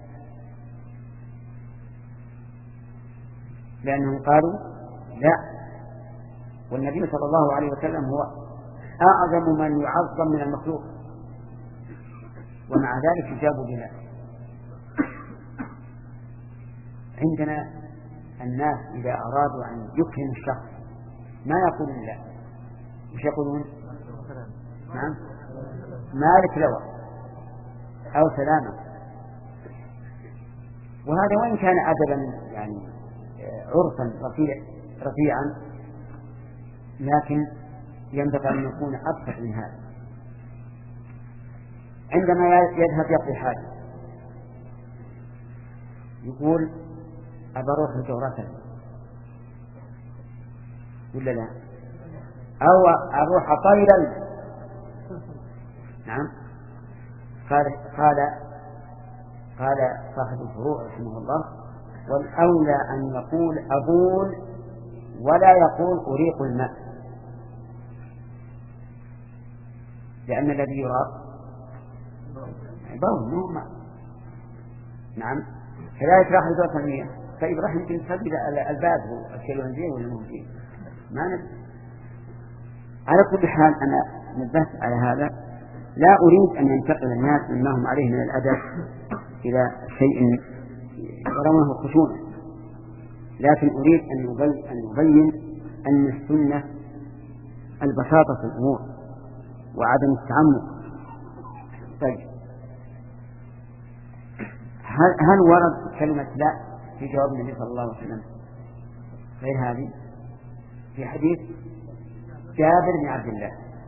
لأنهم قالوا لا، والنبي صلى الله عليه وسلم هو أعظم من يعظم من المخلوق، ومع ذلك يجابوا بلا. عندنا الناس إذا أرادوا أن يكرم الشخص ما يقولون لا، مش يقولون نعم مالك لوى أو سلامة. وهذا وإن كان أدبا يعني عرفا رفيع رفيعا، لكن ينبغي أن يكون أبسط من هذا. عندما يذهب يقضي حاجة يقول أبى أروح لجورة ولا لا، أو أروح طيرا. نعم قال قال قال صاحب الفروع رحمه الله والأولى أن يقول أبول ولا يقول أريق الماء، لأن الذي يراد بول مو ماء. نعم كذلك راح لجورة المياه، طيب راح يمكن تسجل الباب والشيء فيه ولا مو فيه ما ندري. على كل حال أنا نبهت على هذا، لا أريد أن ينتقل الناس مما هم عليه من الأدب إلى شيء يرونه خشونة، لكن أريد أن نبين أن السنة البساطة في الأمور وعدم التعمق. طيب هل, هل ورد كلمة لا في جواب النبي صلى الله عليه وسلم غير هذه؟ في حديث جابر بن عبد الله،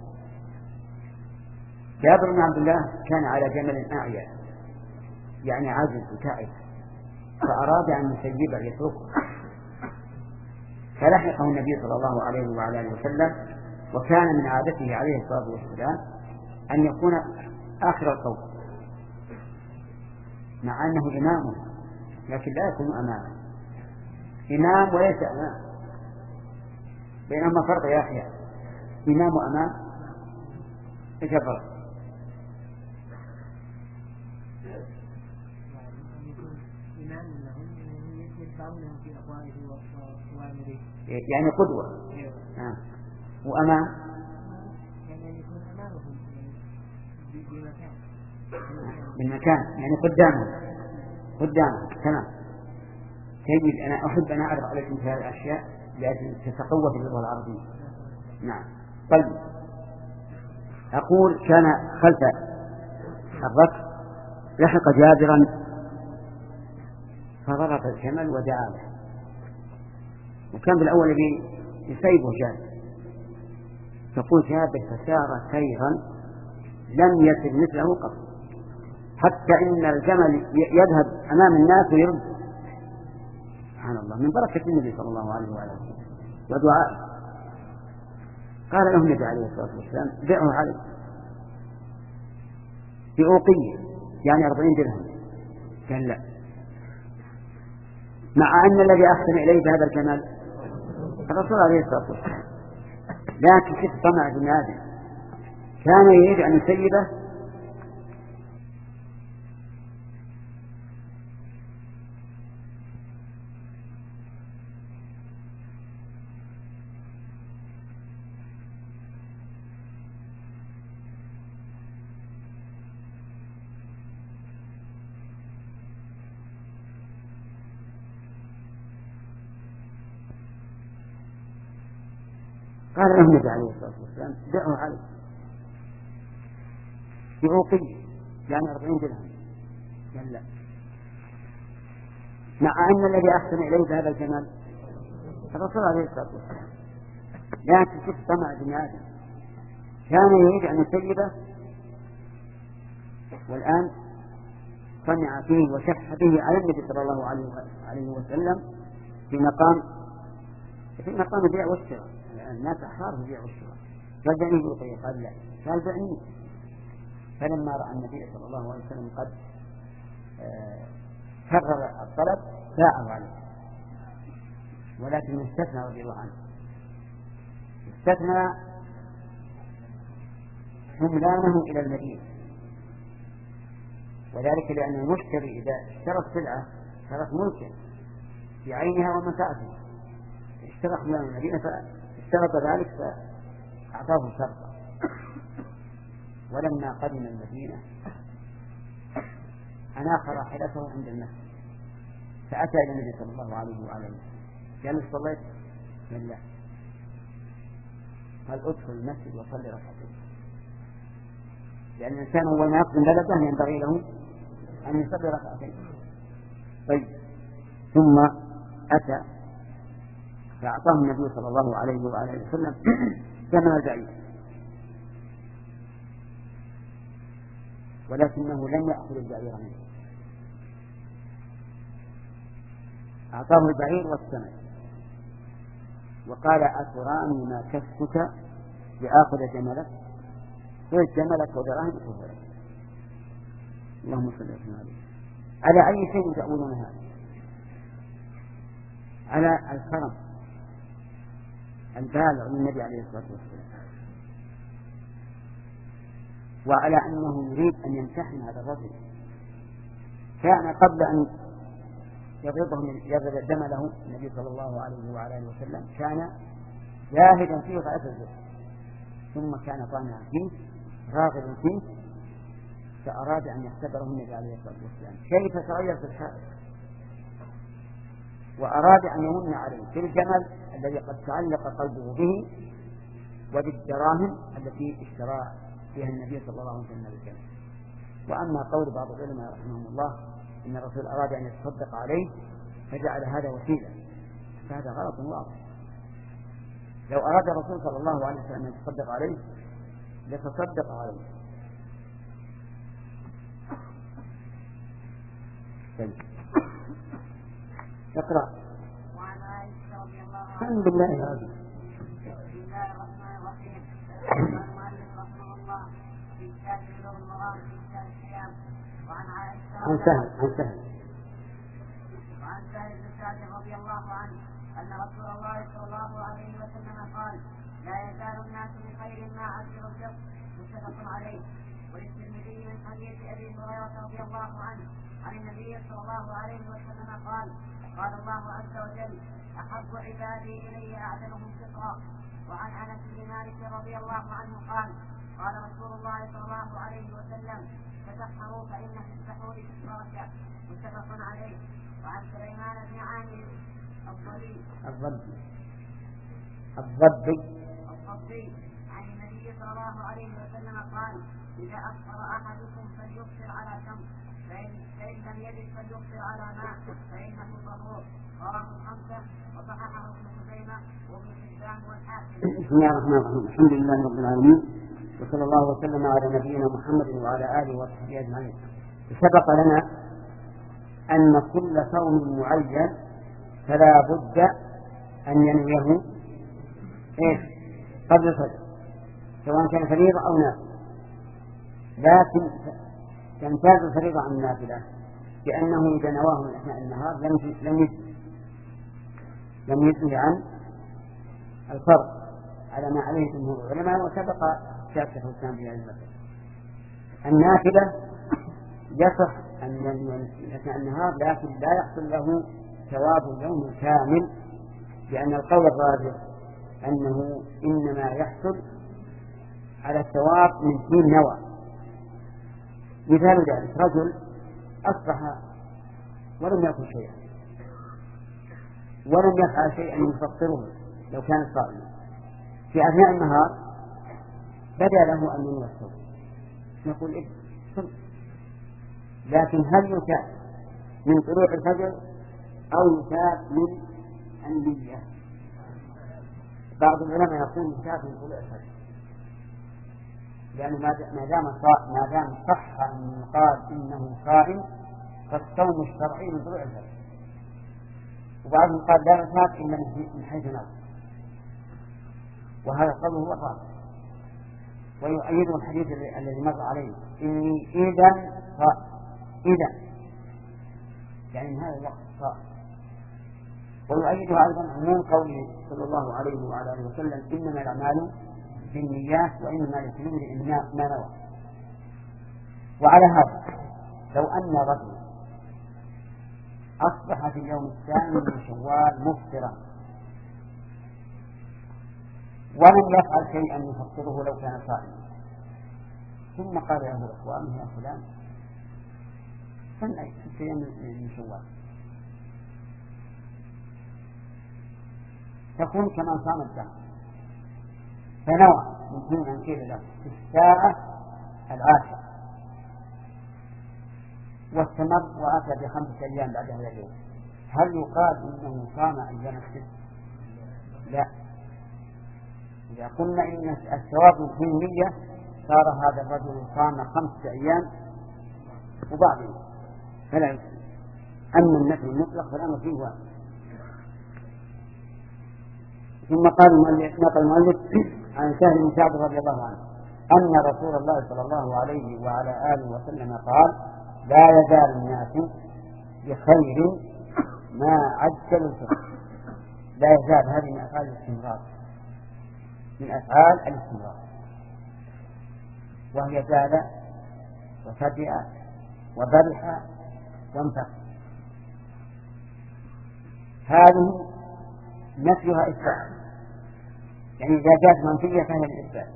جابر بن عبد الله كان على جمل أعيا يعني عاجز وتائب، فأراد أن يسيبه يتركه، فلحقه النبي صلى الله عليه وعلى آله وسلم، وكان من عادته عليه الصلاة والسلام أن يكون آخر القول مع أنه إمامه، لكن لا يكون أمامه، إمام وليس أمام، بينهما فرق يا أخي، إمام وأمام إيش الفرق؟ يعني قدوة آه. وأمام بالمكان يعني قدامه قدامه تمام. جيد. أنا أحب أن أعرض عليكم هذه الأشياء لأجل تتقوى في اللغة العربية. نعم. طيب، أقول كان خلف الركب لحق جابرا فضرب الجمل ودعا له، وكان بالأول يسيبه جابر، فقل جابر فسار سيرا لم يسر مثله قط، حتى إن الجمل يذهب أمام الناس ويرد. سبحان الله، من بركة النبي صلى الله عليه وسلم ودعاء. قال له النبي عليه الصلاة والسلام بيعه عليه بأوقية، يعني أربعين درهم. قال لا، مع أن الذي أحسن إليه بهذا الجمال الرسول عليه الصلاة والسلام، لكن كيف طمع ابن آدم كان يريد أن يسيبه قال له النبي عليه الصلاة والسلام بيعه عليه بأوقية، يعني أربعين درهم. قال لا، مع أن الذي أحسن إليه بهذا الجمال الرسول عليه الصلاة والسلام، لكن كيف طمع ابن آدم كان يريد أن يسيبه، والآن طمع فيه وشح به على النبي صلى الله عليه وسلم في مقام في مقام البيع والشراء. الناس أحرار البيع والشراء، قال بعني بأوقية، قال لا، قال بعني. فلما رأى النبي صلى الله عليه وسلم قد كرر الطلب باعه عليه، ولكن استثنى رضي الله عنه، استثنى حملانه إلى المدينة، وذلك لأن المشتري إذا اشترى السلعة صارت ملكا بعينها ومنفعتها، اشترى حملان المدينة فاشترط ذلك فأعطاه شرطا. ولما قدم المدينة أناخ راحلته عند المسجد، فأتى إلى النبي صلى الله عليه وعلى وسلم قال صليت؟ قال لا. قال ادخل المسجد وصلي ركعتين، لأن الإنسان أول ما يقدم بلده ينبغي له أن يصلي ركعتين. طيب، ثم أتى فأعطاه النبي صلى الله عليه وعلى وسلم ثمن البعير، ولكنه لم يأخذ البعير منه، أعطاه البعير والثمن، وقال أتراني ما كسبك لآخذ جملك؟ خذ جملك ودراهم وخذ. اللهم صل وسلم على أي شيء تأولون هذا؟ على الكرم البالغ من النبي عليه الصلاة والسلام، وعلى أنه يريد أن يمتحن هذا الرجل. كان قبل أن يضرب الدم له النبي صلى الله عليه وعلى اله وسلم كان جاهدا فيه غاية الجهد، ثم كان طامعا فيه راغبا فيه، فأراد أن يختبره النبي عليه الصلاة والسلام كيف تغير في الحال، وأراد أن يمن عليه بالجمل الذي قد تعلق قلبه به وبالدراهم التي اشترى فيها النبي صلى الله عليه وسلم بالجمل. وأما قول بعض العلماء رحمهم الله إن الرسول أراد أن يتصدق عليه فجعل هذا وسيلة، فهذا غلط واضح. لو أراد الرسول صلى الله عليه وسلم أن يتصدق عليه لتصدق عليه. اقرأ. وعن عائشة رضي الله عنها الحمد لله هذا. بسم الله الرحمن الرحيم. قال المؤلف رحمه الله في كتاب بلوغ المرام في كتاب الصيام. وعن عائشة عن سهل عن سهل وعن سهل بن سعد رضي الله عنه أن رسول الله صلى الله عليه وسلم قال: لا يزال الناس بخير ما عجل الرزق، متفق عليه. وللترمذي من حديث ابي هريره رضي الله عنه عن النبي صلى الله عليه وسلم قال قال الله عز وجل احب عبادي الي اعدلهم فطرا. وعن انس بن مالك رضي الله عنه قال قال رسول الله صلى الله عليه وسلم تسحروا فان في السحور بركه. متفق عليه. وعن سليمان بن عامر الضبي الضبي الضبي الضبي عن النبي صلى الله عليه وسلم قال اذا افطر احدكم فليفطر على تمر فان لم يجد فليفطر على ماء فانه طهور. رواه الخمسه وصححه ابن خزيمه وابن حبان والحاكم. بسم الله الرحمن الرحيم. الحمد لله رب العالمين وصلى الله وسلم على نبينا محمد وعلى اله وصحبه اجمعين. سبق لنا أن كل صوم معين فلا بد أن ينويه إيه؟ قبل الفجر سواء كان فريضة أو نافلة، لكن تمتاز الفريضة عن النافلة لأنه إذا نواه من أثناء النهار لم لم يجزي لم يجزي عن الفرض على ما عليه جمهور العلماء. وسبق شيخ الإسلام في هذه المسألة. النافلة يصح أن أثناء النهار لكن لا يحصل له ثواب اليوم كامل، لأن القول الراجح أنه إنما يحصل على الثواب من حين نوى. مثال ذلك رجل أصبح ولم يأكل شيئا ولم يفعل شيئا يفطره لو كان صائما، في أثناء النهار بدا له أن ينوي الصوم، نقول إيه صوم، لكن هل يتاب من طلوع الفجر أو يتاب من النية؟ بعض العلماء يقول يتاب من طلوع الفجر، لأنه ما دام ما دام صح أن يقال إنه صائم فالصوم الشرعي من طلوع الفجر. وبعضهم قال لا يتاب إلا من حيث نوى، وهذا قوله هو الراجح. ويؤيده الحديث الذي مر عليه إني إذا إذا يعني من هذا الوقت صار. ويؤيدها أيضا عموم قوله صلى الله عليه وعلى آله وسلم إنما الأعمال بالنيات وإنما لكل امرئ ما نوى. وعلى هذا لو أن رجل أصبح في اليوم الثاني من شوال مفطرا ولم يفعل شيئا يفطره لو كان صائما، ثم قال له إخوانه يا فلان سنة ست أيام من شوال تكون كما صام الدهر، فنوى من حين أن قيل له في الساعة العاشرة واستمر وأتى بخمسة أيام بعد هذا اليوم، هل يقال إنه صام أيام الست؟ لا. إذا قلنا إن الثواب من حين النية صار هذا الرجل صام خمسة أيام وبعضهم فلا يسلم. أما النفي المطلق فالأمر فيه واحد. ثم قال المؤلف نقل المؤلف عن سهل بن سعد رضي الله عنه أن رسول الله صلى الله عليه وعلى آله وسلم قال لا يزال الناس بخير ما عجل الفطر. لا يزال هذه من أفعال الاستمرار من أفعال الاستمرار وهي زاد وفتئ وبرح وانفق. هذه نفيها إثبات، يعني إذا جاءت منفية فهي الإثبات.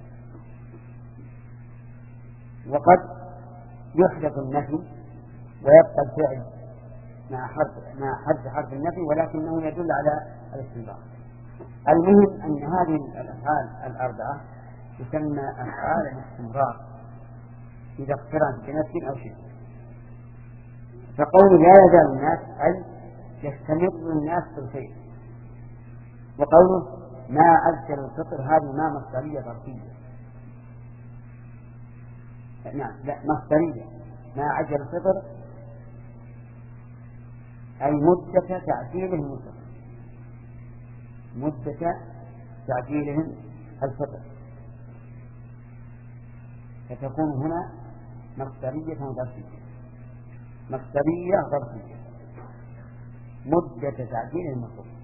وقد يحدث النفي ويبقى الفعل مع حرف مع حرف حرف النفي ولكنه يدل على الاستمرار. المهم أن هذه الأفعال الأربعة تسمى أفعال الاستمرار إذا اقترنت بنفي أو شيء. فقول لا يزال الناس أي يستمر الناس في الخير. وقوله ما عجل الفطر هذه ما مصدرية ظرفية، نعم لا مصدرية. ما عجل الفطر أي مدة تعجيلهم الفطر، مدة تعجيلهم الفطر، فتكون هنا مصدرية ظرفية مصدرية ظرفية مدة تعجيلهم الفطر.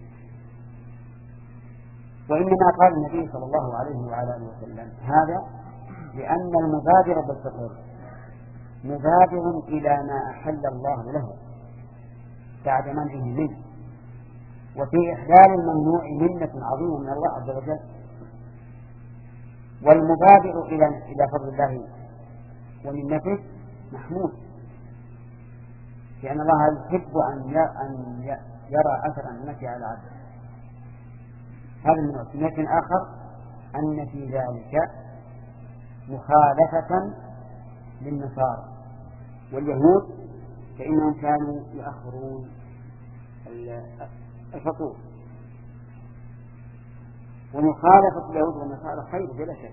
وإنما قال النبي صلى الله عليه وعلى آله وسلم هذا لأن المبادر بالفطر مبادر إلى ما أحل الله له بعد منعه منه، وفي إحلال الممنوع منة عظيمة من الله عز وجل. والمبادر إلى إلى فضل الله ومنته محمود، لأن الله يحب أن يرى أثر النعمة على عبده. هذا من وجه آخر أن في ذلك مخالفة للنصارى واليهود، فإنهم كانوا يؤخرون الفطور، ومخالفة اليهود والنصارى خير بلا شك.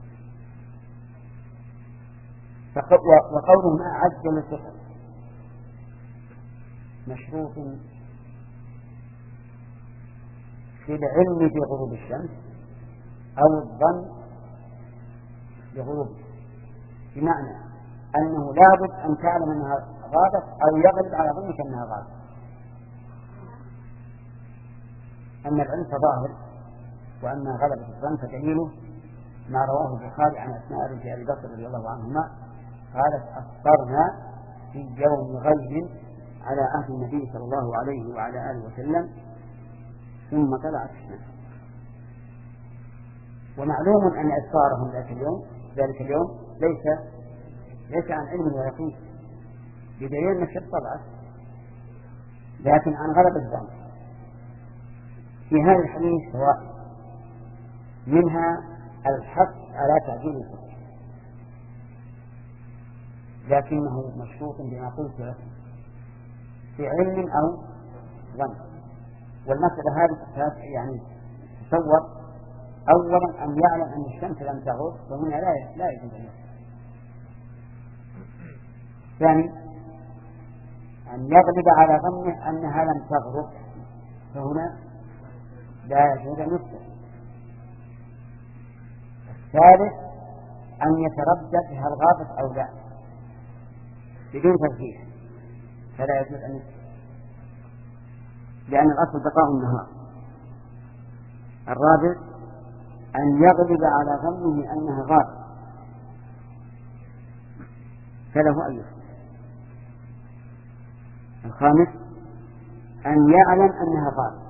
وقوله ما عجل الفطر مشروط في العلم بغروب الشمس أو الظن بغروب، بمعنى أنه لابد أن تعلم أنها غابت أو يغلب على ظنك أنها غابت. أما العلم فظاهر، وأما غلبة الظن فدليله ما رواه البخاري عن أسماء بنت أبي بكر رضي الله عنهما قالت أفطرنا في يوم غيب على عهد النبي صلى الله عليه وعلى آله وسلم ثم طلعت الشمس. ومعلوم أن إفطارهم ذلك اليوم ذلك اليوم ليس ليس عن علم ويقين، بدليل أن الشمس طلعت، لكن عن غلبة الظن. في هذا الحديث فوائد، منها الحث على تعجيل الفطر، لكنه مشروط بما قلت لكم في علم أو ظن. والمسألة هذه يعني تصور أولا أن يعلم أن الشمس لم تغرب، فهنا لا لا يجوز أن يفطر. ثاني أن يغلب على ظنه أنها لم تغرب، فهنا لا يجوز أن يفطر. الثالث أن يتردد هل غابت أو لا بدون ترجيح، فلا يجوز أن يفطر، لأن الأصل بقاء النهار. الرابع أن يغلب على ظنه أنها غابت، فله أن يفطر. الخامس أن يعلم أنها غابت،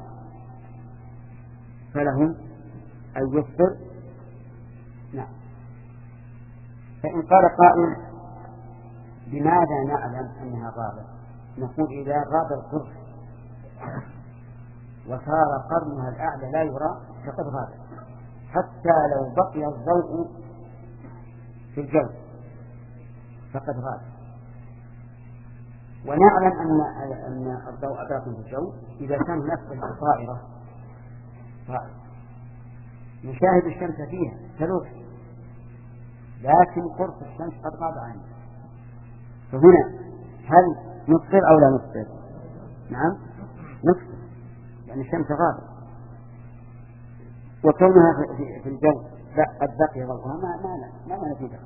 فله أن يفطر. نعم. فإن قال قائل لماذا نعلم أنها غابت؟ نقول إذا غاب القرص وصار قرنها الأعلى لا يرى فقد غابت، حتى لو بقي الضوء في الجو فقد غابت. ونعلم أن أن الضوء باق في الجو إذا كان هناك طائرة طائرة نشاهد الشمس فيها تلوح، لكن قرص الشمس قد غاب عنه، فهنا هل نفطر أو لا نفطر؟ نعم نفطر، لأن الشمس غابت، وكونها في, في الجو قد بقي ضوءها ما ما ما, ما نتيجة.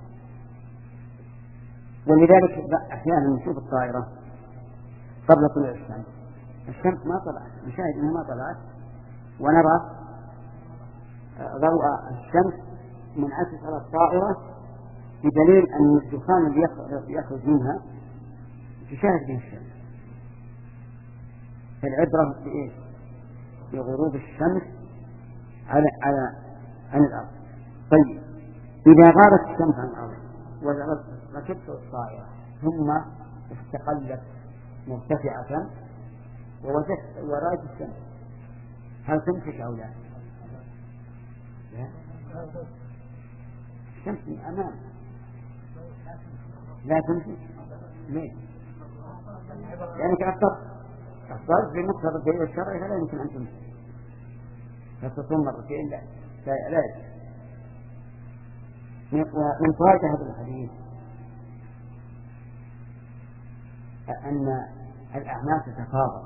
ولذلك أحيانا نشوف الطائرة قبل طلوع الشمس، الشمس ما طلعت، نشاهد أنها ما طلعت، ونرى ضوء الشمس منعكس على الطائرة، بدليل أن الدخان اللي يخرج منها تشاهد به الشمس. فالعبرة بإيه؟ بغروب الشمس على على عن الأرض. طيب إذا غابت الشمس عن الأرض وركبت الطائرة ثم استقلت مرتفعة ووجدت ورأيت الشمس، هل تمسك أو لا؟ لا، الشمس من أمام لا تمسك. ليه؟ لأنك أفطرت أفطرت بمقتضى الدليل الشرعي فلا يمكن أن تمسك، فتصوم مرتين لا لا لا يجوز. من فوائد هذا الحديث أن الأعمال تتفاضل،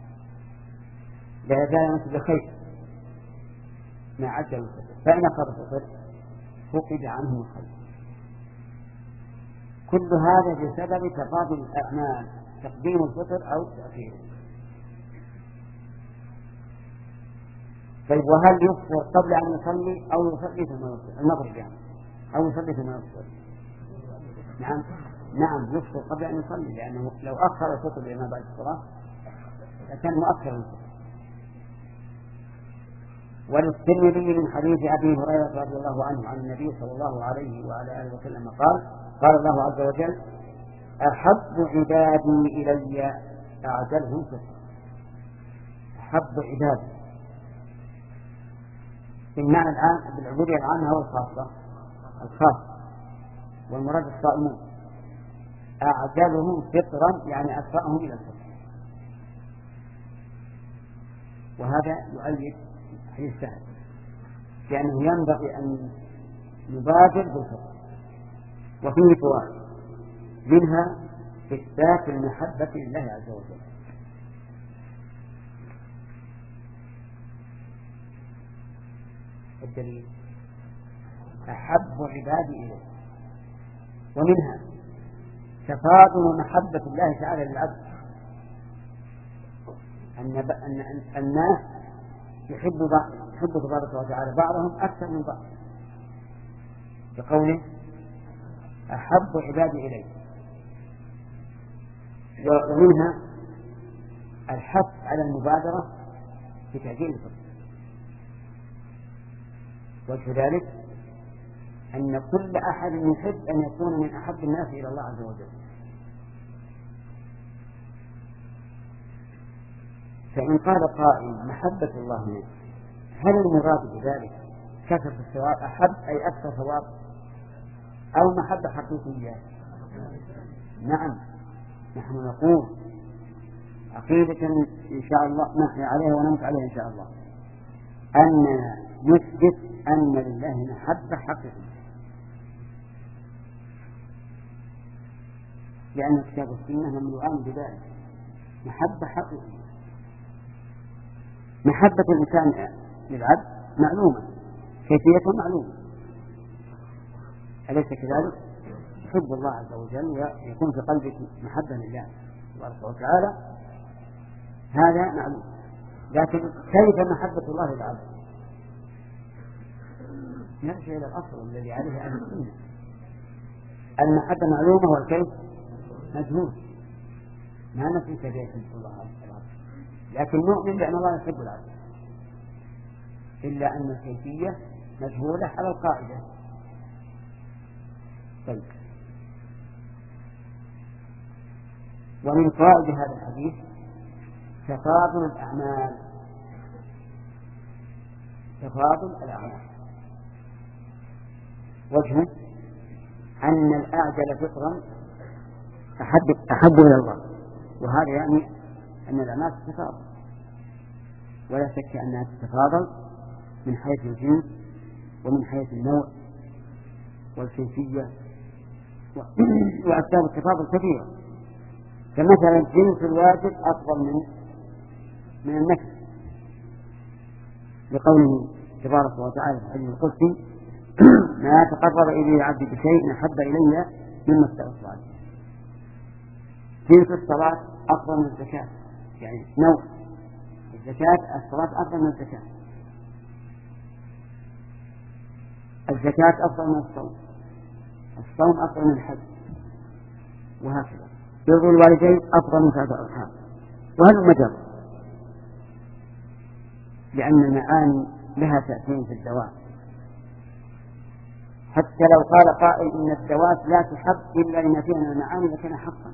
لا يزال الناس بخير ما عجل الفطر، فإن أخر الفطر فقد عنه الخير. كل هذا بسبب تفاضل الأعمال، تقديم الفطر أو تأخيره. طيب وهل يفطر قبل أن يصلي أو يصلي ثم يفطر؟ المغرب يعني أو يصلي ثم يفطر. نعم نعم يفطر قبل أن يصلي، لأنه لو أخر الفطر لما بعد الصلاة كان مؤخر الفطر. وللترمذي من حديث أبي هريرة رضي الله عنه عن النبي صلى الله عليه وعلى آله وسلم قال: قال الله عز وجل: أحب عبادي إلي أعجلهم فطرا. أحب عبادي بالمعنى العام، بالعبودية العامة أو الخاصة؟ الخاصة، والمراد الصائمون. أعجلهم فطرا يعني أسرعهم إلى الفطر. وهذا يؤيد حديث سهل، لأنه ينبغي أن نبادر بالفطر. وفيه فوائد، منها إثبات المحبة لله عز وجل. الدليل: أحب عبادي إليه. ومنها تفاضل محبة الله تعالى للعبد، أن أن الناس يحب يحب تبارك وتعالى بعضهم أكثر من بعض، بقوله: أحب عبادي إليه. ومنها الحث على المبادرة في تعجيل الفطر. وجه ذلك أن كل أحد يحب أن يكون من أحب الناس إلى الله عز وجل. فإن قال قائل: محبة الله منه، هل المراد بذلك كثرة الثواب، أحب أي أكثر ثواب، أو محبة حقيقية؟ نعم، نحن نقول عقيدة إن شاء الله نحن عليها ونمت عليها إن شاء الله، أننا نثبت أن لله محبة حقيقية، لأن كتاب السنة مملوءان بذلك. محبة حقيقية. محبة الإنسان للعبد معلومة، كيفيتها معلومة، أليس كذلك؟ يحب الله عز وجل ويكون في قلبك محبة لله تبارك وتعالى، هذا معلوم. لكن كيف محبة الله للعبد؟ نرجع إلى الأصل الذي عليه أهل السنة: المحبة معلومة والكيف مجهول. ما نفي كيف يحب الله العبد، لكن نؤمن بأن الله يحب العبد، إلا أن الكيفية مجهولة على القاعدة. طيب، ومن فوائد هذا الحديث تفاضل الأعمال. تفاضل الأعمال وجهه أن الأعجل فطرا أحب أحب إلى الله، وهذا يعني أن الأعمال تتفاضل، ولا شك أنها تتفاضل من حيث الجنس ومن حيث النوع والكيفية، وأسباب التفاضل كثيرة. فمثلا جنس الواجب أفضل من من النفس، لقوله تبارك وتعالى في الحديث القدسي: ما تقرب إلي عبدي بشيء أحب إلي مما افترضت عليه. جنس الصلاة أفضل من الزكاة، يعني نوع الزكاة، الصلاة أفضل من الزكاة، الزكاة أفضل من الصوم، الصوم أفضل من الحج، وهكذا. بر الوالدين أفضل من سائر الأرحام، وهذا مجرد، لأن المعاني لها تأثير في الدوام. حتى لو قال قائل إن الذوات لا تحب إلا لما فيها من المعاني لكان حقا.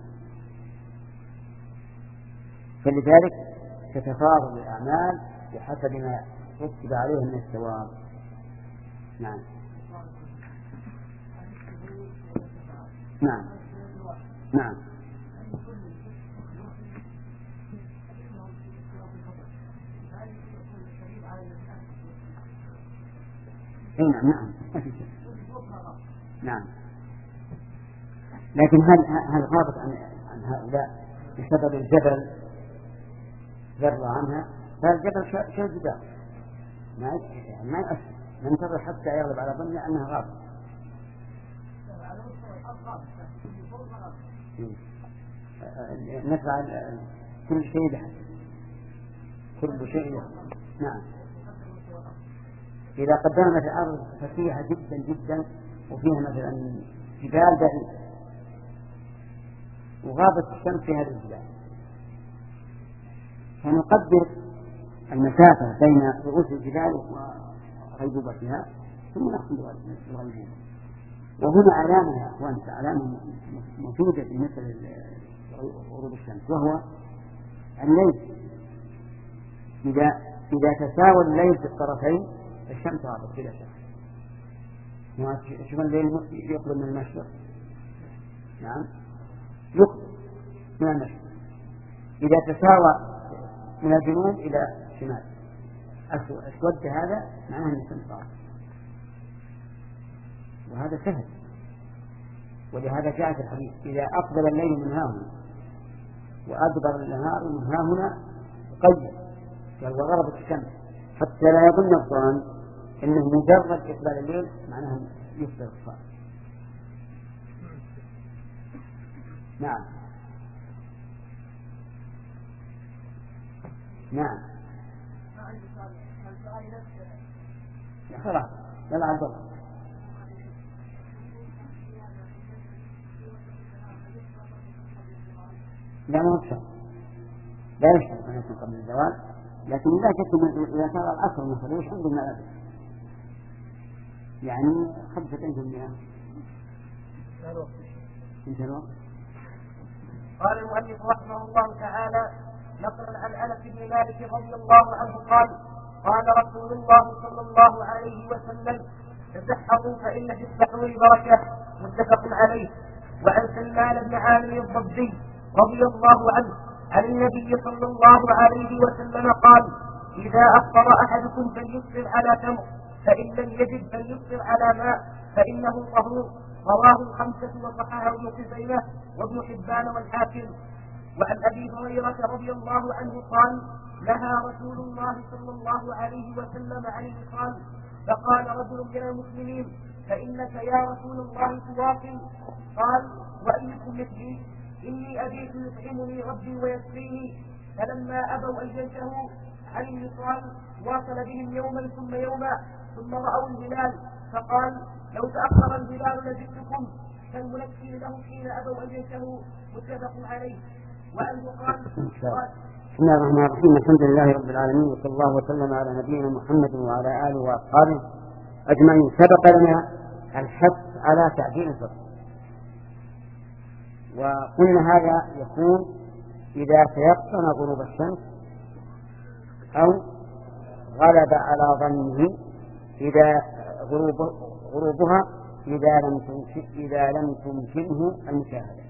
فلذلك تتفاضل الأعمال بحسب ما كتب عليه من الثواب. نعم نعم نعم اي نعم نعم نعم. لكن هل هل غابت عن عن هؤلاء بسبب الجبل ذر عنها؟ فالجبل شيء جدار ما ما يأثر، ننتظر حتى يغلب على ظننا أنها غابت. نفع كل شيء بحث، كل شيء. نعم. إذا قدرنا في الأرض فسيحة جدا جدا وفيها مثلا جبال بعيدة وغابت الشمس في هذه الجبال، فنقدر المسافة بين رؤوس الجبال وغيبوبتها ثم نحكم بالغيبوبة. وهنا علامة يا أخوان، علامة مفيدة بالنسبة لغروب الشمس، وهو الليل. إذا إذا تساوى الليل في الطرفين الشمس غابت بلا شك. شوف الليل يقرب من المشرق، نعم يقرب من المشرق. إذا تساوى من الجنوب إلى الشمال أسود، هذا معناه أن الشمس غابت، وهذا سهل. ولهذا جاء في الحديث إذا أقبل الليل من هاهنا وأدبر النهار من هاهنا قيد، قال وغربت الشمس، حتى لا يظن الظان إنه مجرد إقبال الليل معناه يصبح الصائم. نعم نعم يا خلاص يلا عبد الله. لا ما يشتغل، لا يشتغل أن يكون قبل الزوال، لكن إذا كنت إذا صار العصر مثلا وش عندنا الأبد يعني خمسة أنتم مئة انت الوقت. قال المؤلف رحمه الله تعالى نقلا عن انس بن مالك رضي الله عنه قال قال رسول الله صلى الله عليه وسلم تسحروا فإن في السحور بركة، متفق عليه. وعن سلمان بن عامر الضبي رضي الله عنه عن النبي صلى الله عليه وسلم قال إذا أفطر أحدكم فليفطر على تمر، فإن لم يجد فليفطر على ماء فإنه طهور. رواه الخمسة وصححه ابن خزيمة وابن حبان والحاكم. وعن أبي هريرة رضي الله عنه قال نهى رسول الله صلى الله عليه وسلم عن الوصال، فقال رجل من المسلمين فإنك يا رسول الله تواصل؟ قال وأيكم مثلي؟ إني أبيت يطعمني ربي ويسقيني. فلما أبوا أن ينتهوا عن الوصال واصل بهم يوما ثم يوما ثم رأوا الهلال، فقال لو تأخر الهلال لزدتكم، فالمنكر له حين أبوا أن ينتهوا، متفق عليه. وأنه قال بسم الله الرحمن الرحيم، الحمد لله رب العالمين، وصلى الله وسلم على نبينا محمد وعلى آله وأصحابه أجمعين. سبق لنا الحث على تعجيل الفطر، وقلنا هذا يكون إذا تيقن غروب الشمس أو غلب على ظنه إذا غروب غروبها إذا لم إذا لم تمكنه المشاهدة.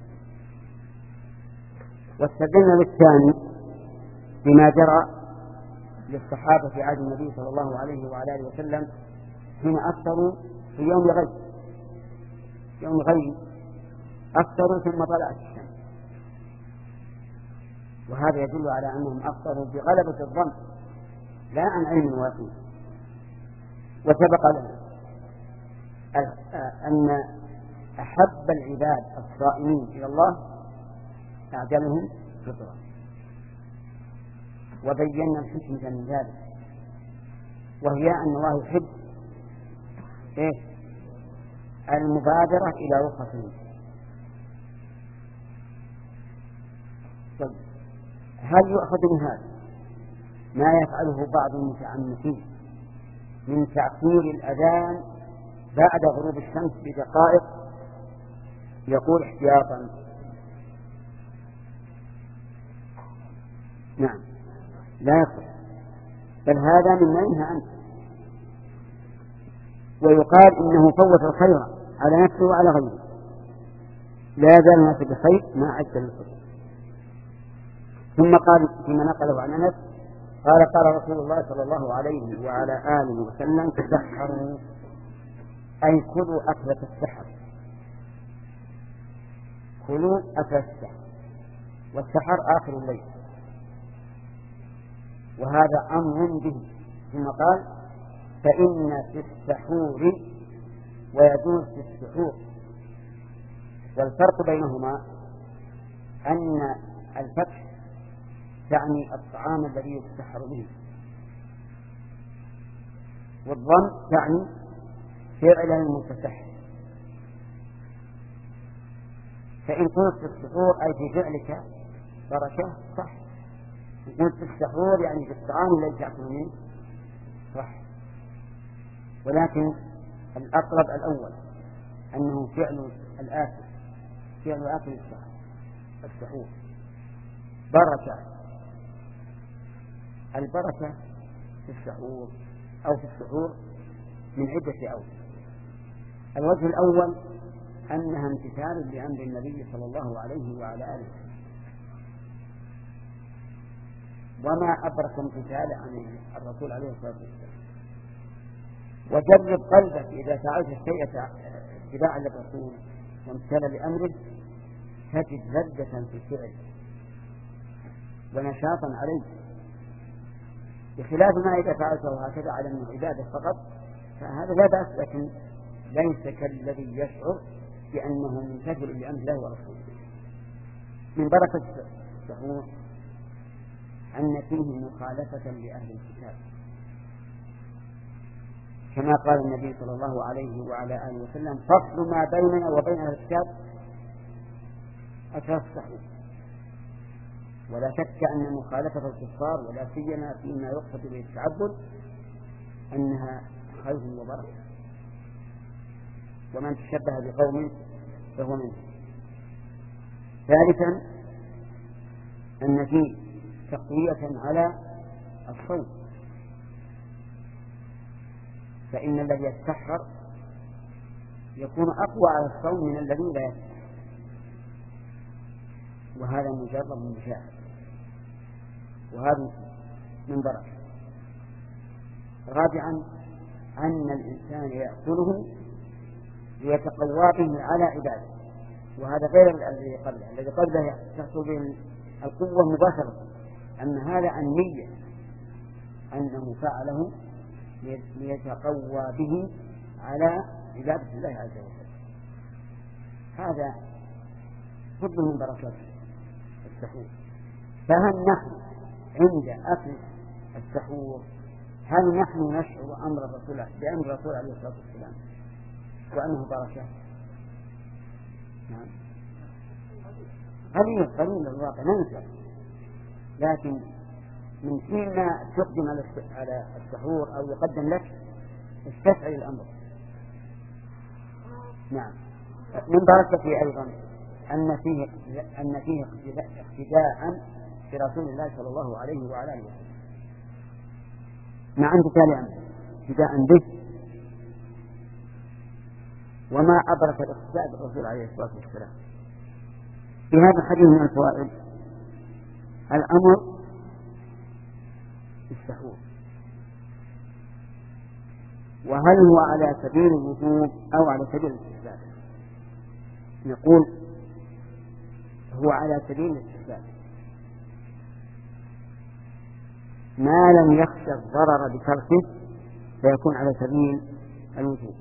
واستدلنا بالثاني بما جرى للصحابة في عهد النبي صلى الله عليه وعلى آله وسلم حين أفطروا في يوم غيب يوم غيب أفطروا ثم طلعت الشمس، وهذا يدل على أنهم أفطروا بغلبة الظن لا عن علم ويقين. وسبق لنا أن أحب العباد الصائمين إلى الله أعجلهم فطرا، وبينا الحكمة من ذلك، وهي أن الله يحب إيه؟ المبادرة إلى رخصه. طيب هل يؤخذ من هذا ما يفعله بعض المتعنتين من تأخير الأذان بعد غروب الشمس بدقائق؟ يقول احتياطا نعم لا يصح، بل هذا مما ينهى عنه، ويقال إنه فوت الخير على نفسه وعلى غيره، لا يزال الناس بخير ما عجل الفطر. ثم قال فيما نقله عن أنس قال قال رسول الله صلى الله عليه وعلى آله وسلم تسحروا، أي كلوا أكلة السحر، كلوا أكلة السحر، والسحر آخر الليل، وهذا أمر به. ثم قال فإن في السحور ويجوز في السحور، والفرق بينهما أن الفتح تعني الطعام الذي يتسحر به، والضم تعني فعل المتسحر فإن قلت في السحور أي في فعلك بركة صح، إن قلت في السحور يعني في الطعام الذي تأكل منه صح، ولكن الأقرب الأول أنه فعل الآكل، فعل آكل السحور بركة. البركة في السحور أو في السحور من عدة أوجه. الوجه الأول أنها امتثال لأمر النبي صلى الله عليه وعلى آله وسلم، وما أبرك امتثال عن الرسول عليه الصلاة والسلام. وجرب قلبك إذا فعلت الشيء اتباعا للرسول وامتثالا لأمره تجد لذة في الفعل ونشاطا عليه، بخلاف ما إذا فعلته هكذا على أنه عبادة فقط فهذا لا بأس، لكن ليس كالذي يشعر بأنه ممتثل لأمر الله ورسوله. من بركة السحور أن فيه مخالفة لأهل الكتاب، كما قال النبي صلى الله عليه وعلى آله وسلم: فصل ما بيننا وبين أهل الكتاب أكل السحور. ولا شك أن مخالفة الكفار ولا سيما فيما يقصد به التعبد أنها خير وبركة، ومن تشبه بقوم فهو منه. ثالثا أن فيه تقوية على الصوم، فإن الذي يتسحر يكون أقوى على الصوم من الذي لا يتسحر، وهذا مجرد مشاهد، وهذا من بركة. رابعا أن الإنسان يأكله ليتقوى به على عباده، وهذا غير الذي قبله. الذي قبله تحصل به القوة مباشرة، أما هذا النية أنه فعله ليتقوى به على عبادة الله عز وجل. هذا كله من بركات السحور. فهل نحن عند أكل السحور هل نحن نشعر أمر الرسول بأمر الرسول عليه الصلاة والسلام وأنه بركة؟ نعم قليل قليل الواقع ننسى، لكن من حين ما تقدم على السحور أو يقدم لك استشعر الأمر. نعم. من بركته أيضا أن فيه أن فيه اقتداء برسول الله صلى الله عليه وعلى آله وسلم، مع امتثال أمره اقتداء به. وما أبرك الاقتداء بالرسول عليه الصلاة والسلام. في هذا الحديث من الفوائد الأمر بالسحور، وهل هو على سبيل الوجوب أو على سبيل الاستحباب؟ نقول هو على سبيل الاستحباب ما لم يخشى الضرر بتركه فيكون على سبيل الوجوب.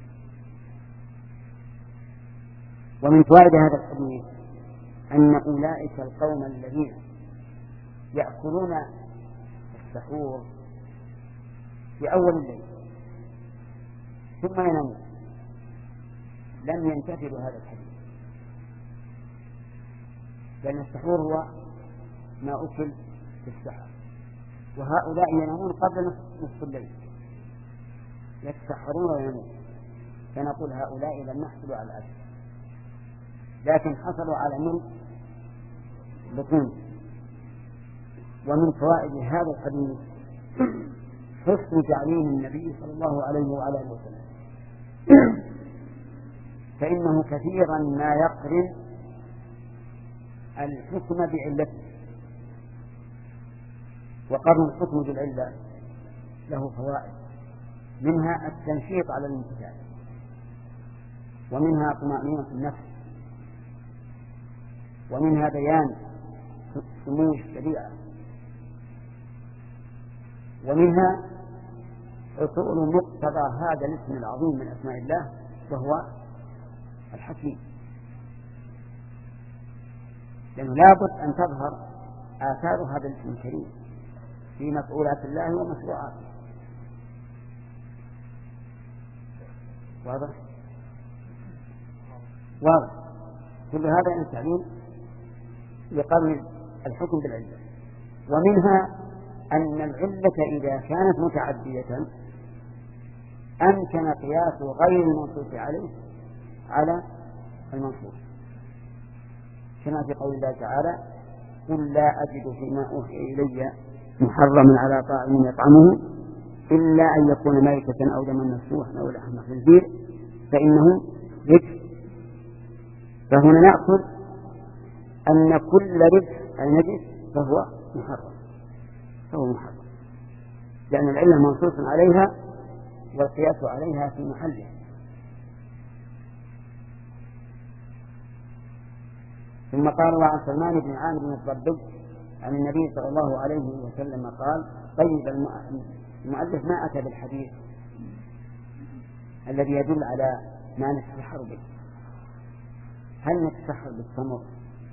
ومن فوائد هذا الحديث أن أولئك القوم الذين يأكلون السحور في أول الليل ثم ينامون لم ينتفذوا هذا الحديث، لأن السحور هو ما أكل في السحر، وهؤلاء ينامون قبل نصف الليل يتسحرون وينامون، فنقول هؤلاء لم يحصلوا على الأجر لكن حصلوا على من بطون. ومن فوائد هذا الحديث حسن تعليم النبي صلى الله عليه وعلى اله وسلم، فإنه كثيرا ما يقرن الحكم بعلته، وقرن الحكم بالعلة له فوائد، منها التنشيط على الامتثال، ومنها طمأنينة النفس، ومنها بيان سمو الشريعة، ومنها حصول مقتضى هذا الاسم العظيم من أسماء الله وهو الحكيم، لأنه لابد أن تظهر آثار هذا الاسم الكريم في مفعولات الله ومشروعاته. واضح؟ واضح. كل هذا من التعليل لقرن الحكم بالعلة. ومنها أن العلة إذا كانت متعدية أمكن قياس غير المنصوص عليه على المنصوص، كما في قول الله تعالى: قل لا أجد فيما أوحي إلي محرما على طاعم يطعمه إلا أن يكون ميتة أو دما مسفوحا أو لحم خنزير فإنه رجس. فهنا نأخذ أن كل رجس النجس فهو محرم فهو محرم لأن العلة منصوص عليها والقياس عليها في محله. ثم قال: وعن سلمان بن عامر الضبي عن النبي صلى الله عليه وسلم قال: طيب المؤلف ما أتى بالحديث الذي يدل على ما نتسحر به. هل نتسحر بالتمر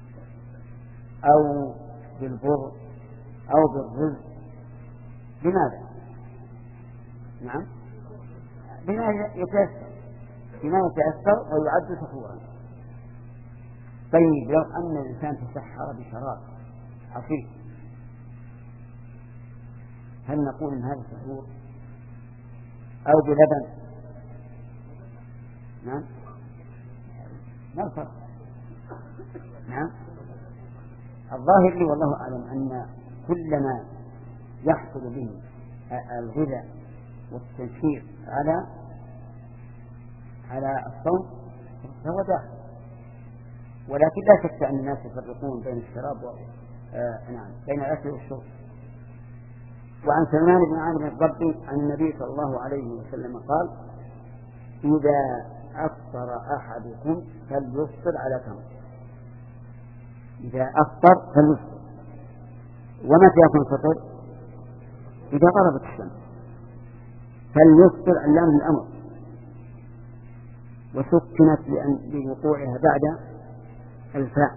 أو بالبر أو بالرز؟ لماذا؟ نعم، بما يتأثر بما يتأثر ويعد سحورا. طيب لو أن الإنسان تسحر بشراب عصير هل نقول إن هذا سحور؟ أو بلبن؟ نعم، ما الفرق؟ نعم، الظاهر لي والله أعلم أن كل ما يحصل به الغذاء والتنشيط على على الصوم فهو داخل، ولكن لا شك أن الناس يفرقون بين الشراب و آه نعم بين الأكل والشرب. وعن سلمان بن عامر الضبي عن النبي صلى الله عليه وسلم قال: إذا أفطر أحدكم فليفطر على تمر. إذا أفطر فليفطر. ومتى يكون الفطر؟ إذا غربت الشمس. فليفطر علام الأمر، وسكنت لوقوعها بعد الفاء،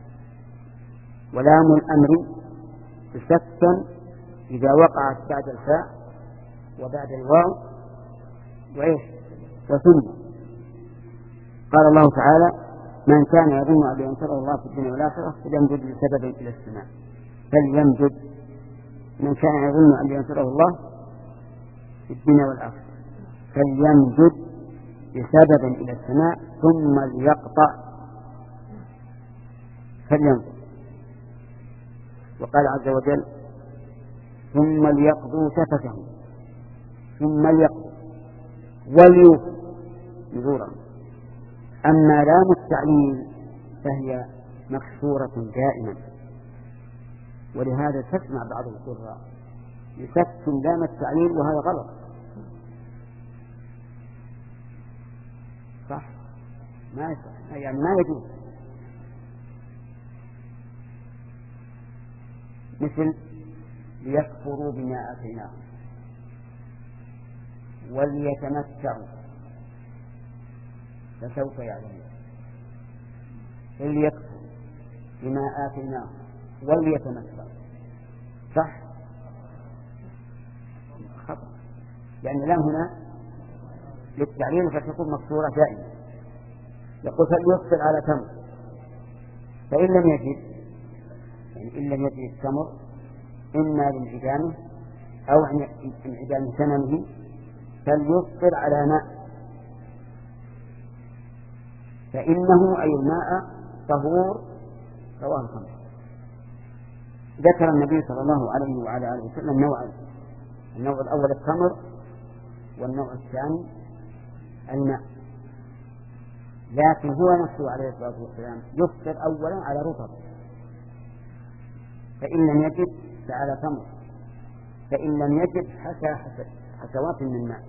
ولام الأمر تسكن إذا وقعت بعد الفاء وبعد الواو وإيش وثم. قال الله تعالى: من كان يظن أن ينصره الله في الدنيا والآخرة فليمدد بسبب إلى السماء. فليمدد من كان يظن أن ينصره الله في الدنيا والآخرة فليمدد بسبب إلى السماء ثم ليقطع فليمدد. وقال عز وجل: ثم ليقضوا تفتهم ثم ليقضوا وليوفوا نذورا. أما لام التعليل فهي مكسورة دائما، ولهذا تسمع بعض القراء يسكن لام التعليل وهذا غلط. صح؟ ما يصح، يعني ما يجوز. مثل ليكفروا بما آتيناهم وليتمتعوا فسوف يعلمون. ليكفروا بما آتيناهم وليتمتعوا صح؟ خطأ، لأن لام هنا للتعليل فتكون مكسورة دائما. يقول فليفطر على تمر، فإن لم يجد يعني إن لم يجد التمر إما لانعدامه أو انعدام ثمنه فليفطر على ماء، فإنه أي الماء طهور رواه الخمسة. ذكر النبي صلى الله عليه وعلى آله وسلم نوعين: النوع الأول التمر، والنوع الثاني الماء. لكن هو نفسه عليه الصلاة والسلام يفطر أولا على رطب، فإن لم يجد فعلى تمر، فإن لم يجد حتى حسوات من ماء.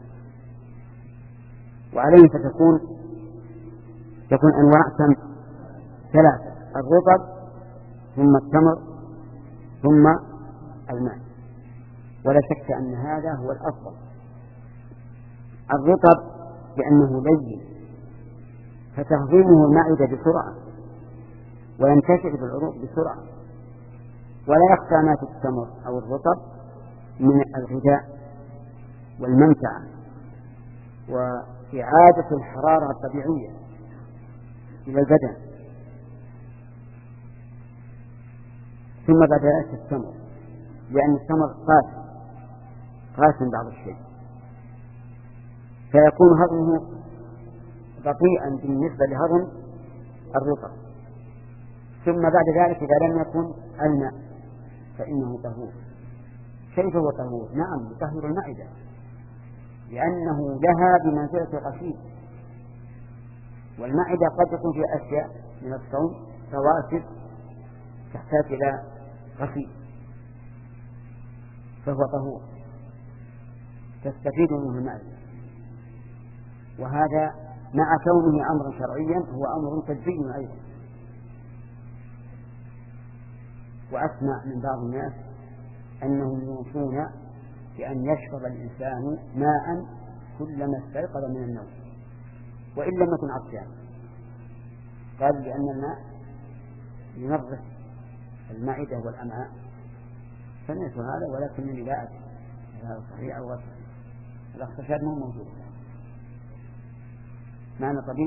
وعليه فتكون تكون أنواع ثلاثة: الرطب ثم التمر ثم الماء. ولا شك أن هذا هو الأفضل. الرطب لأنه لين فتهضيمه المعدة بسرعة وينتشر في العروق بسرعة، ولا يخفى ما في التمر أو الرطب من الغذاء والمنفعة وإعادة الحرارة الطبيعية إلى البدن. ثم بعد ذلك التمر، لأن التمر قاسم قاسم بعض الشيء، فيكون هضمه بطيئا بالنسبة لهضم الرطب. ثم بعد ذلك إذا لم يكن الماء فإنه طهور. كيف هو طهور؟ نعم يطهر المعدة، لأنه لها بمنزلة الغسيل، والمعدة قد يكون فيها أشياء من الصوم رواسب تحتاج إلى غسيل، فهو طهور تستفيد منه المعدة. وهذا مع كونه أمرا شرعيا هو أمر تجزئي أيضا. وأسمع من بعض الناس أنهم يوصون بأن يشرب الإنسان ماء كلما استيقظ من النوم وإن لم يكن عطشان، قال لأن الماء ينظف المعدة والأمعاء. سمعت هذا ولكنني لا أدري هذا صحيح أو غير صحيح. الاغتسال مو موجود معنى طبيب.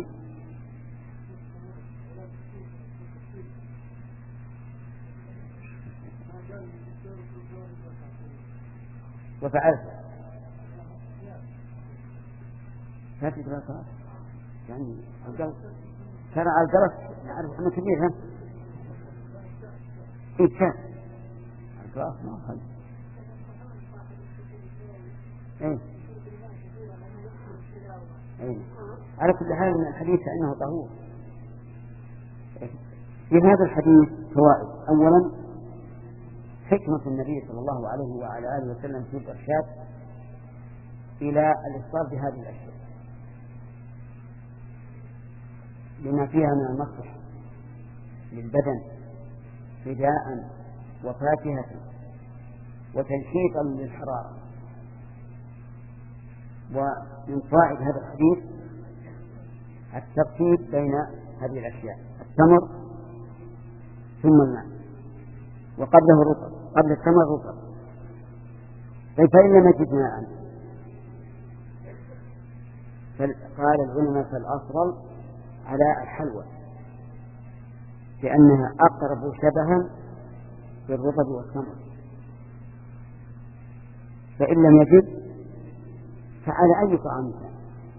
وفعلت هذه دراسات يعني الجلس ترى على الجلس نعرف أنه كبير. ها إيه كان الجلس ما خلي إيه إيه على كل حال من الحديث أنه طهور. في هذا الحديث فوائد. أولا حكمة النبي صلى الله عليه وعلى آله وسلم في الإرشاد إلى الإفطار بهذه الأشياء لما فيها من المصلحة للبدن فداء وفاكهة وتنشيطا للحرارة. ومن فوائد هذا الحديث الترتيب بين هذه الأشياء: التمر ثم الماء، وقبله رطب، قبل التمر رطب. فإن لم يجد ماء قال العلماء فالأفضل على الحلوى لأنها أقرب شبها بالرطب والتمر. فإن لم يجد فعلى أي طعام كان،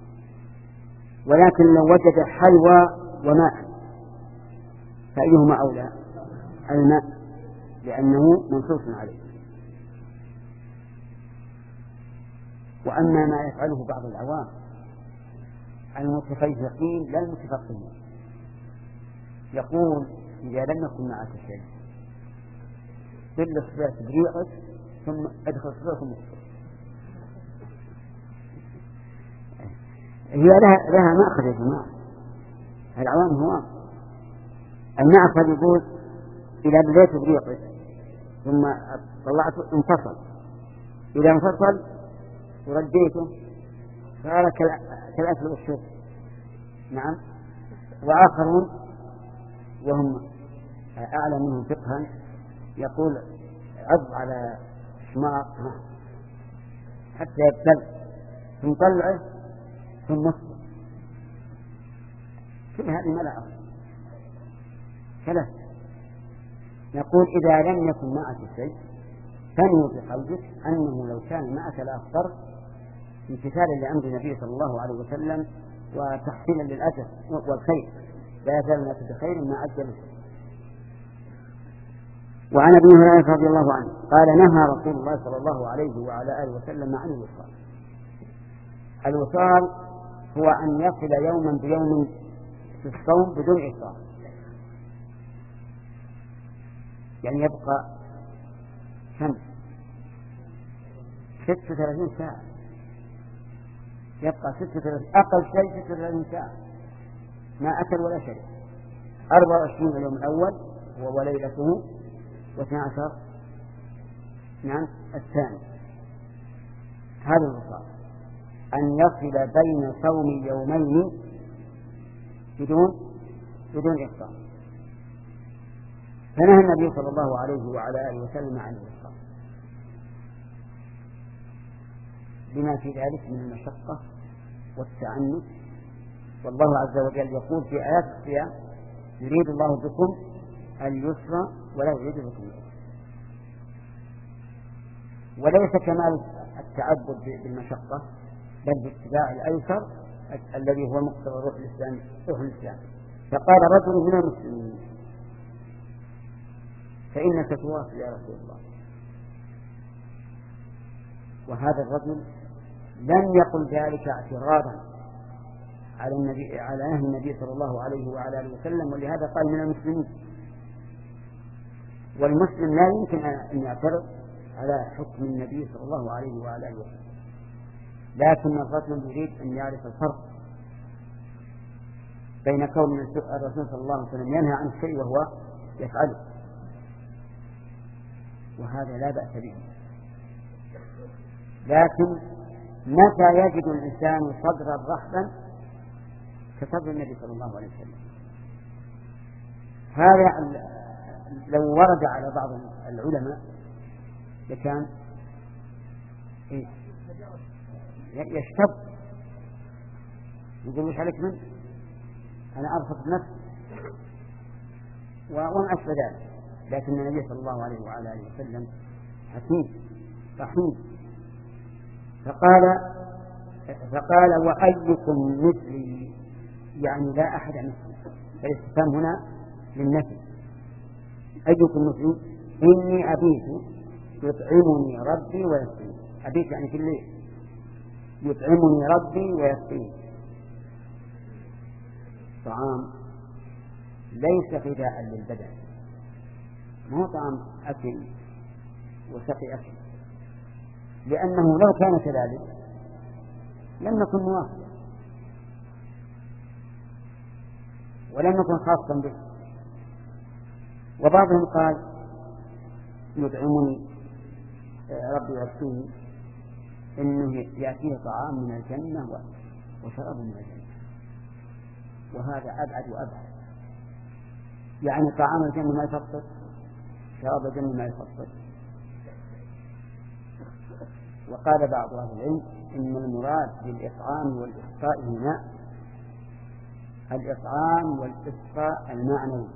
ولكن لو وجد حلوى وماء فأيهما أولى؟ الماء، لأنه منصوص عليه. وأما ما يفعله بعض العوام المتفيهقين لا المتفقهين، يقول إذا لم يكن معك شيء بل الصلاة بريقك ثم أدخل الصلاة ثم أدخل. هي لها, لها مأخذ يا جماعة. العوام هو المأخذ يقول إذا بديت بريقك ثم طلعته انفصل، إذا انفصل ورديته صار كالأكل والشرب. نعم. وآخرون وهم أعلى منهم فقها يقول عض على شماغ حتى يبتل ثم طلعه ثم نصبه. كل هذه ما لا أصل. ثلاث يقول إذا لم يكن معك شيء فانوي بقلبك أنه لو كان معك لأفطرت امتثالا لأمر النبي صلى الله عليه وسلم وتحصيلا للأجر والخير، لا يزال الناس بخير ما عجل. وعن ابي هريرة رضي الله عنه قال نهى رسول الله صلى الله عليه وعلى آله وسلم عن الوصال. الوصال هو أن يصل يوما بيوم في الصوم بدون إفطار، يعني يبقى كم ستة وثلاثين ساعة، يبقى ستة وثلاثين أقل شيء ستة وثلاثين ساعة ما أكل ولا شيء. أربعة وعشرين اليوم الأول وليلته واثنى عشر نعم الثاني. هذا الوصال أن يصل بين صوم يومين بدون بدون إفطار. فنهى النبي صلى الله عليه وعلى آله وسلم عن الوصال بما في ذلك من المشقة والتعنت. والله عز وجل يقول في آيات الصيام يريد الله بكم اليسر ولا يريد بكم العسر. وليس كمال التعبد بالمشقة، بل باتباع الأيسر الذي هو مقتضى روح الإسلام روح الإسلام. فقال رجل من المسلمين: فإنك تواصل يا رسول الله. وهذا الرجل لم يقل ذلك اعتراضا على النبي على نهي النبي صلى الله عليه وعلى اله وسلم، ولهذا قال من المسلمين. والمسلم لا يمكن أن يعترض على حكم النبي صلى الله عليه وعلى اله وسلم، لكن الرجل يريد أن يعرف الفرق بين كون الرسول صلى الله عليه وسلم ينهى عن الشيء وهو يفعله، وهذا لا بأس به. لكن متى يجد الإنسان صدرا رحبا كصدر النبي صلى الله عليه وسلم؟ هذا لو ورد على بعض العلماء لكان إيه؟ يشتب، يقول: وش عليك من أنا أرفض نفسي وما أشبه ذلك. لكن النبي صلى الله عليه وعلى آله وسلم حكيم رحيم، فقال فقال وأيكم مثلي، يعني لا أحد مثلي. فالاستفهام هنا للنفي: أيكم مثلي؟ إني أبيت يطعمني ربي ويسقيني. أبيت يعني في الليل، يطعمني ربي ويسقيني. طعام ليس غذاء للبدن، ما هو طعام أكل وسقي أكل، لأنه لو كان كذلك لم نكن موافقا ولم نكن خاصا به. وبعضهم قال: يطعمني ربي ويسقيني، إنه يأتيه طعام من الجنة وشراب من الجنة، وهذا أبعد وأبعد. يعني طعام الجنة ما يفطر، شراب الجنة ما يفطر. وقال بعض أهل العلم إن المراد بالإطعام والإسقاء هنا الإطعام والإسقاء المعنوي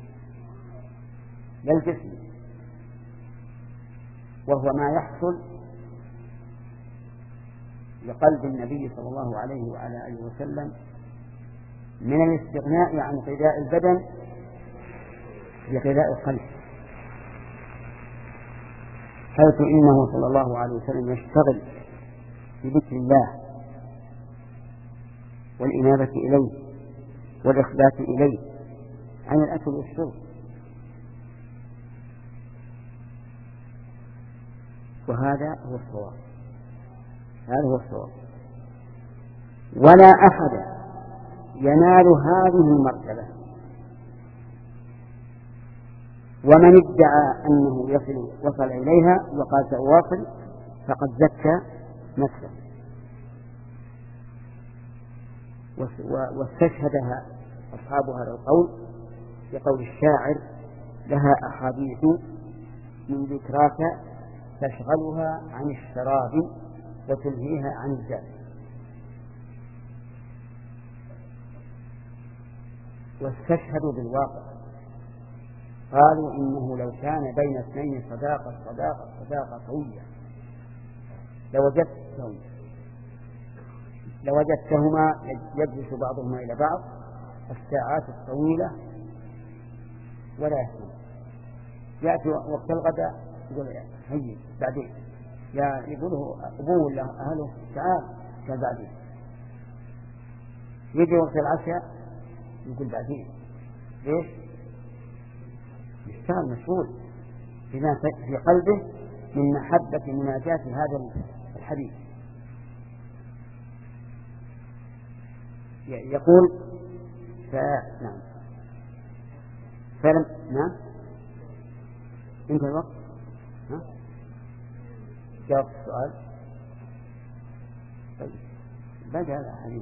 لا الجسمي، وهو ما يحصل لقلب النبي صلى الله عليه وعلى آله وسلم من الاستغناء عن غذاء البدن بغذاء القلب، حيث إنه صلى الله عليه وسلم يشتغل بذكر الله والإنابة إليه والإخبات إليه عن الأكل والشرب. وهذا هو الصواب، هذا هو الصواب. ولا أحد ينال هذه المرتبة، ومن ادعى أنه يصل وصل إليها وقال سأواصل فقد زكى نفسه. واستشهدها أصحاب هذا القول بقول الشاعر: لها أحاديث من ذكراك تشغلها عن الشراب وتلهيها عن الزاد. واستشهدوا بالواقع، قالوا إنه لو كان بين اثنين صداقة صداقة صداقة قوية لوجدتهم لوجدتهما يجلس بعضهما إلى بعض الساعات الطويلة ولا يهتم. يأتي وقت الغداء يقول: هيا بعدين، يا يقوله أبوه له أهله تعال كان بعدين. يجي وقت العشاء يقول بعدين. ليش؟ يشتغل مشغول بما في قلبه من محبة مناجاة هذا الحديث. يقول ف... نعم فلم نعم انتهى الوقت. ها جاوب السؤال. طيب بدأ الحديث.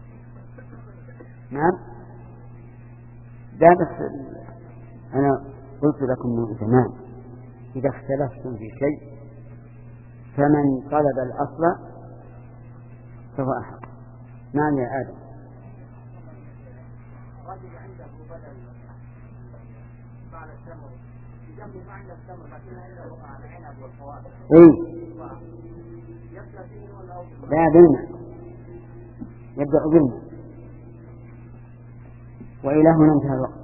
نعم ده بس أنا قلت لكم من زمان: إذا اختلفتم في شيء فمن طلب الأصل فهو أحق. نعم يا آدم. رجل عنده بدل بعد التمر اي لا بالماء يبدأ بالماء. وإلى هنا انتهى الوقت.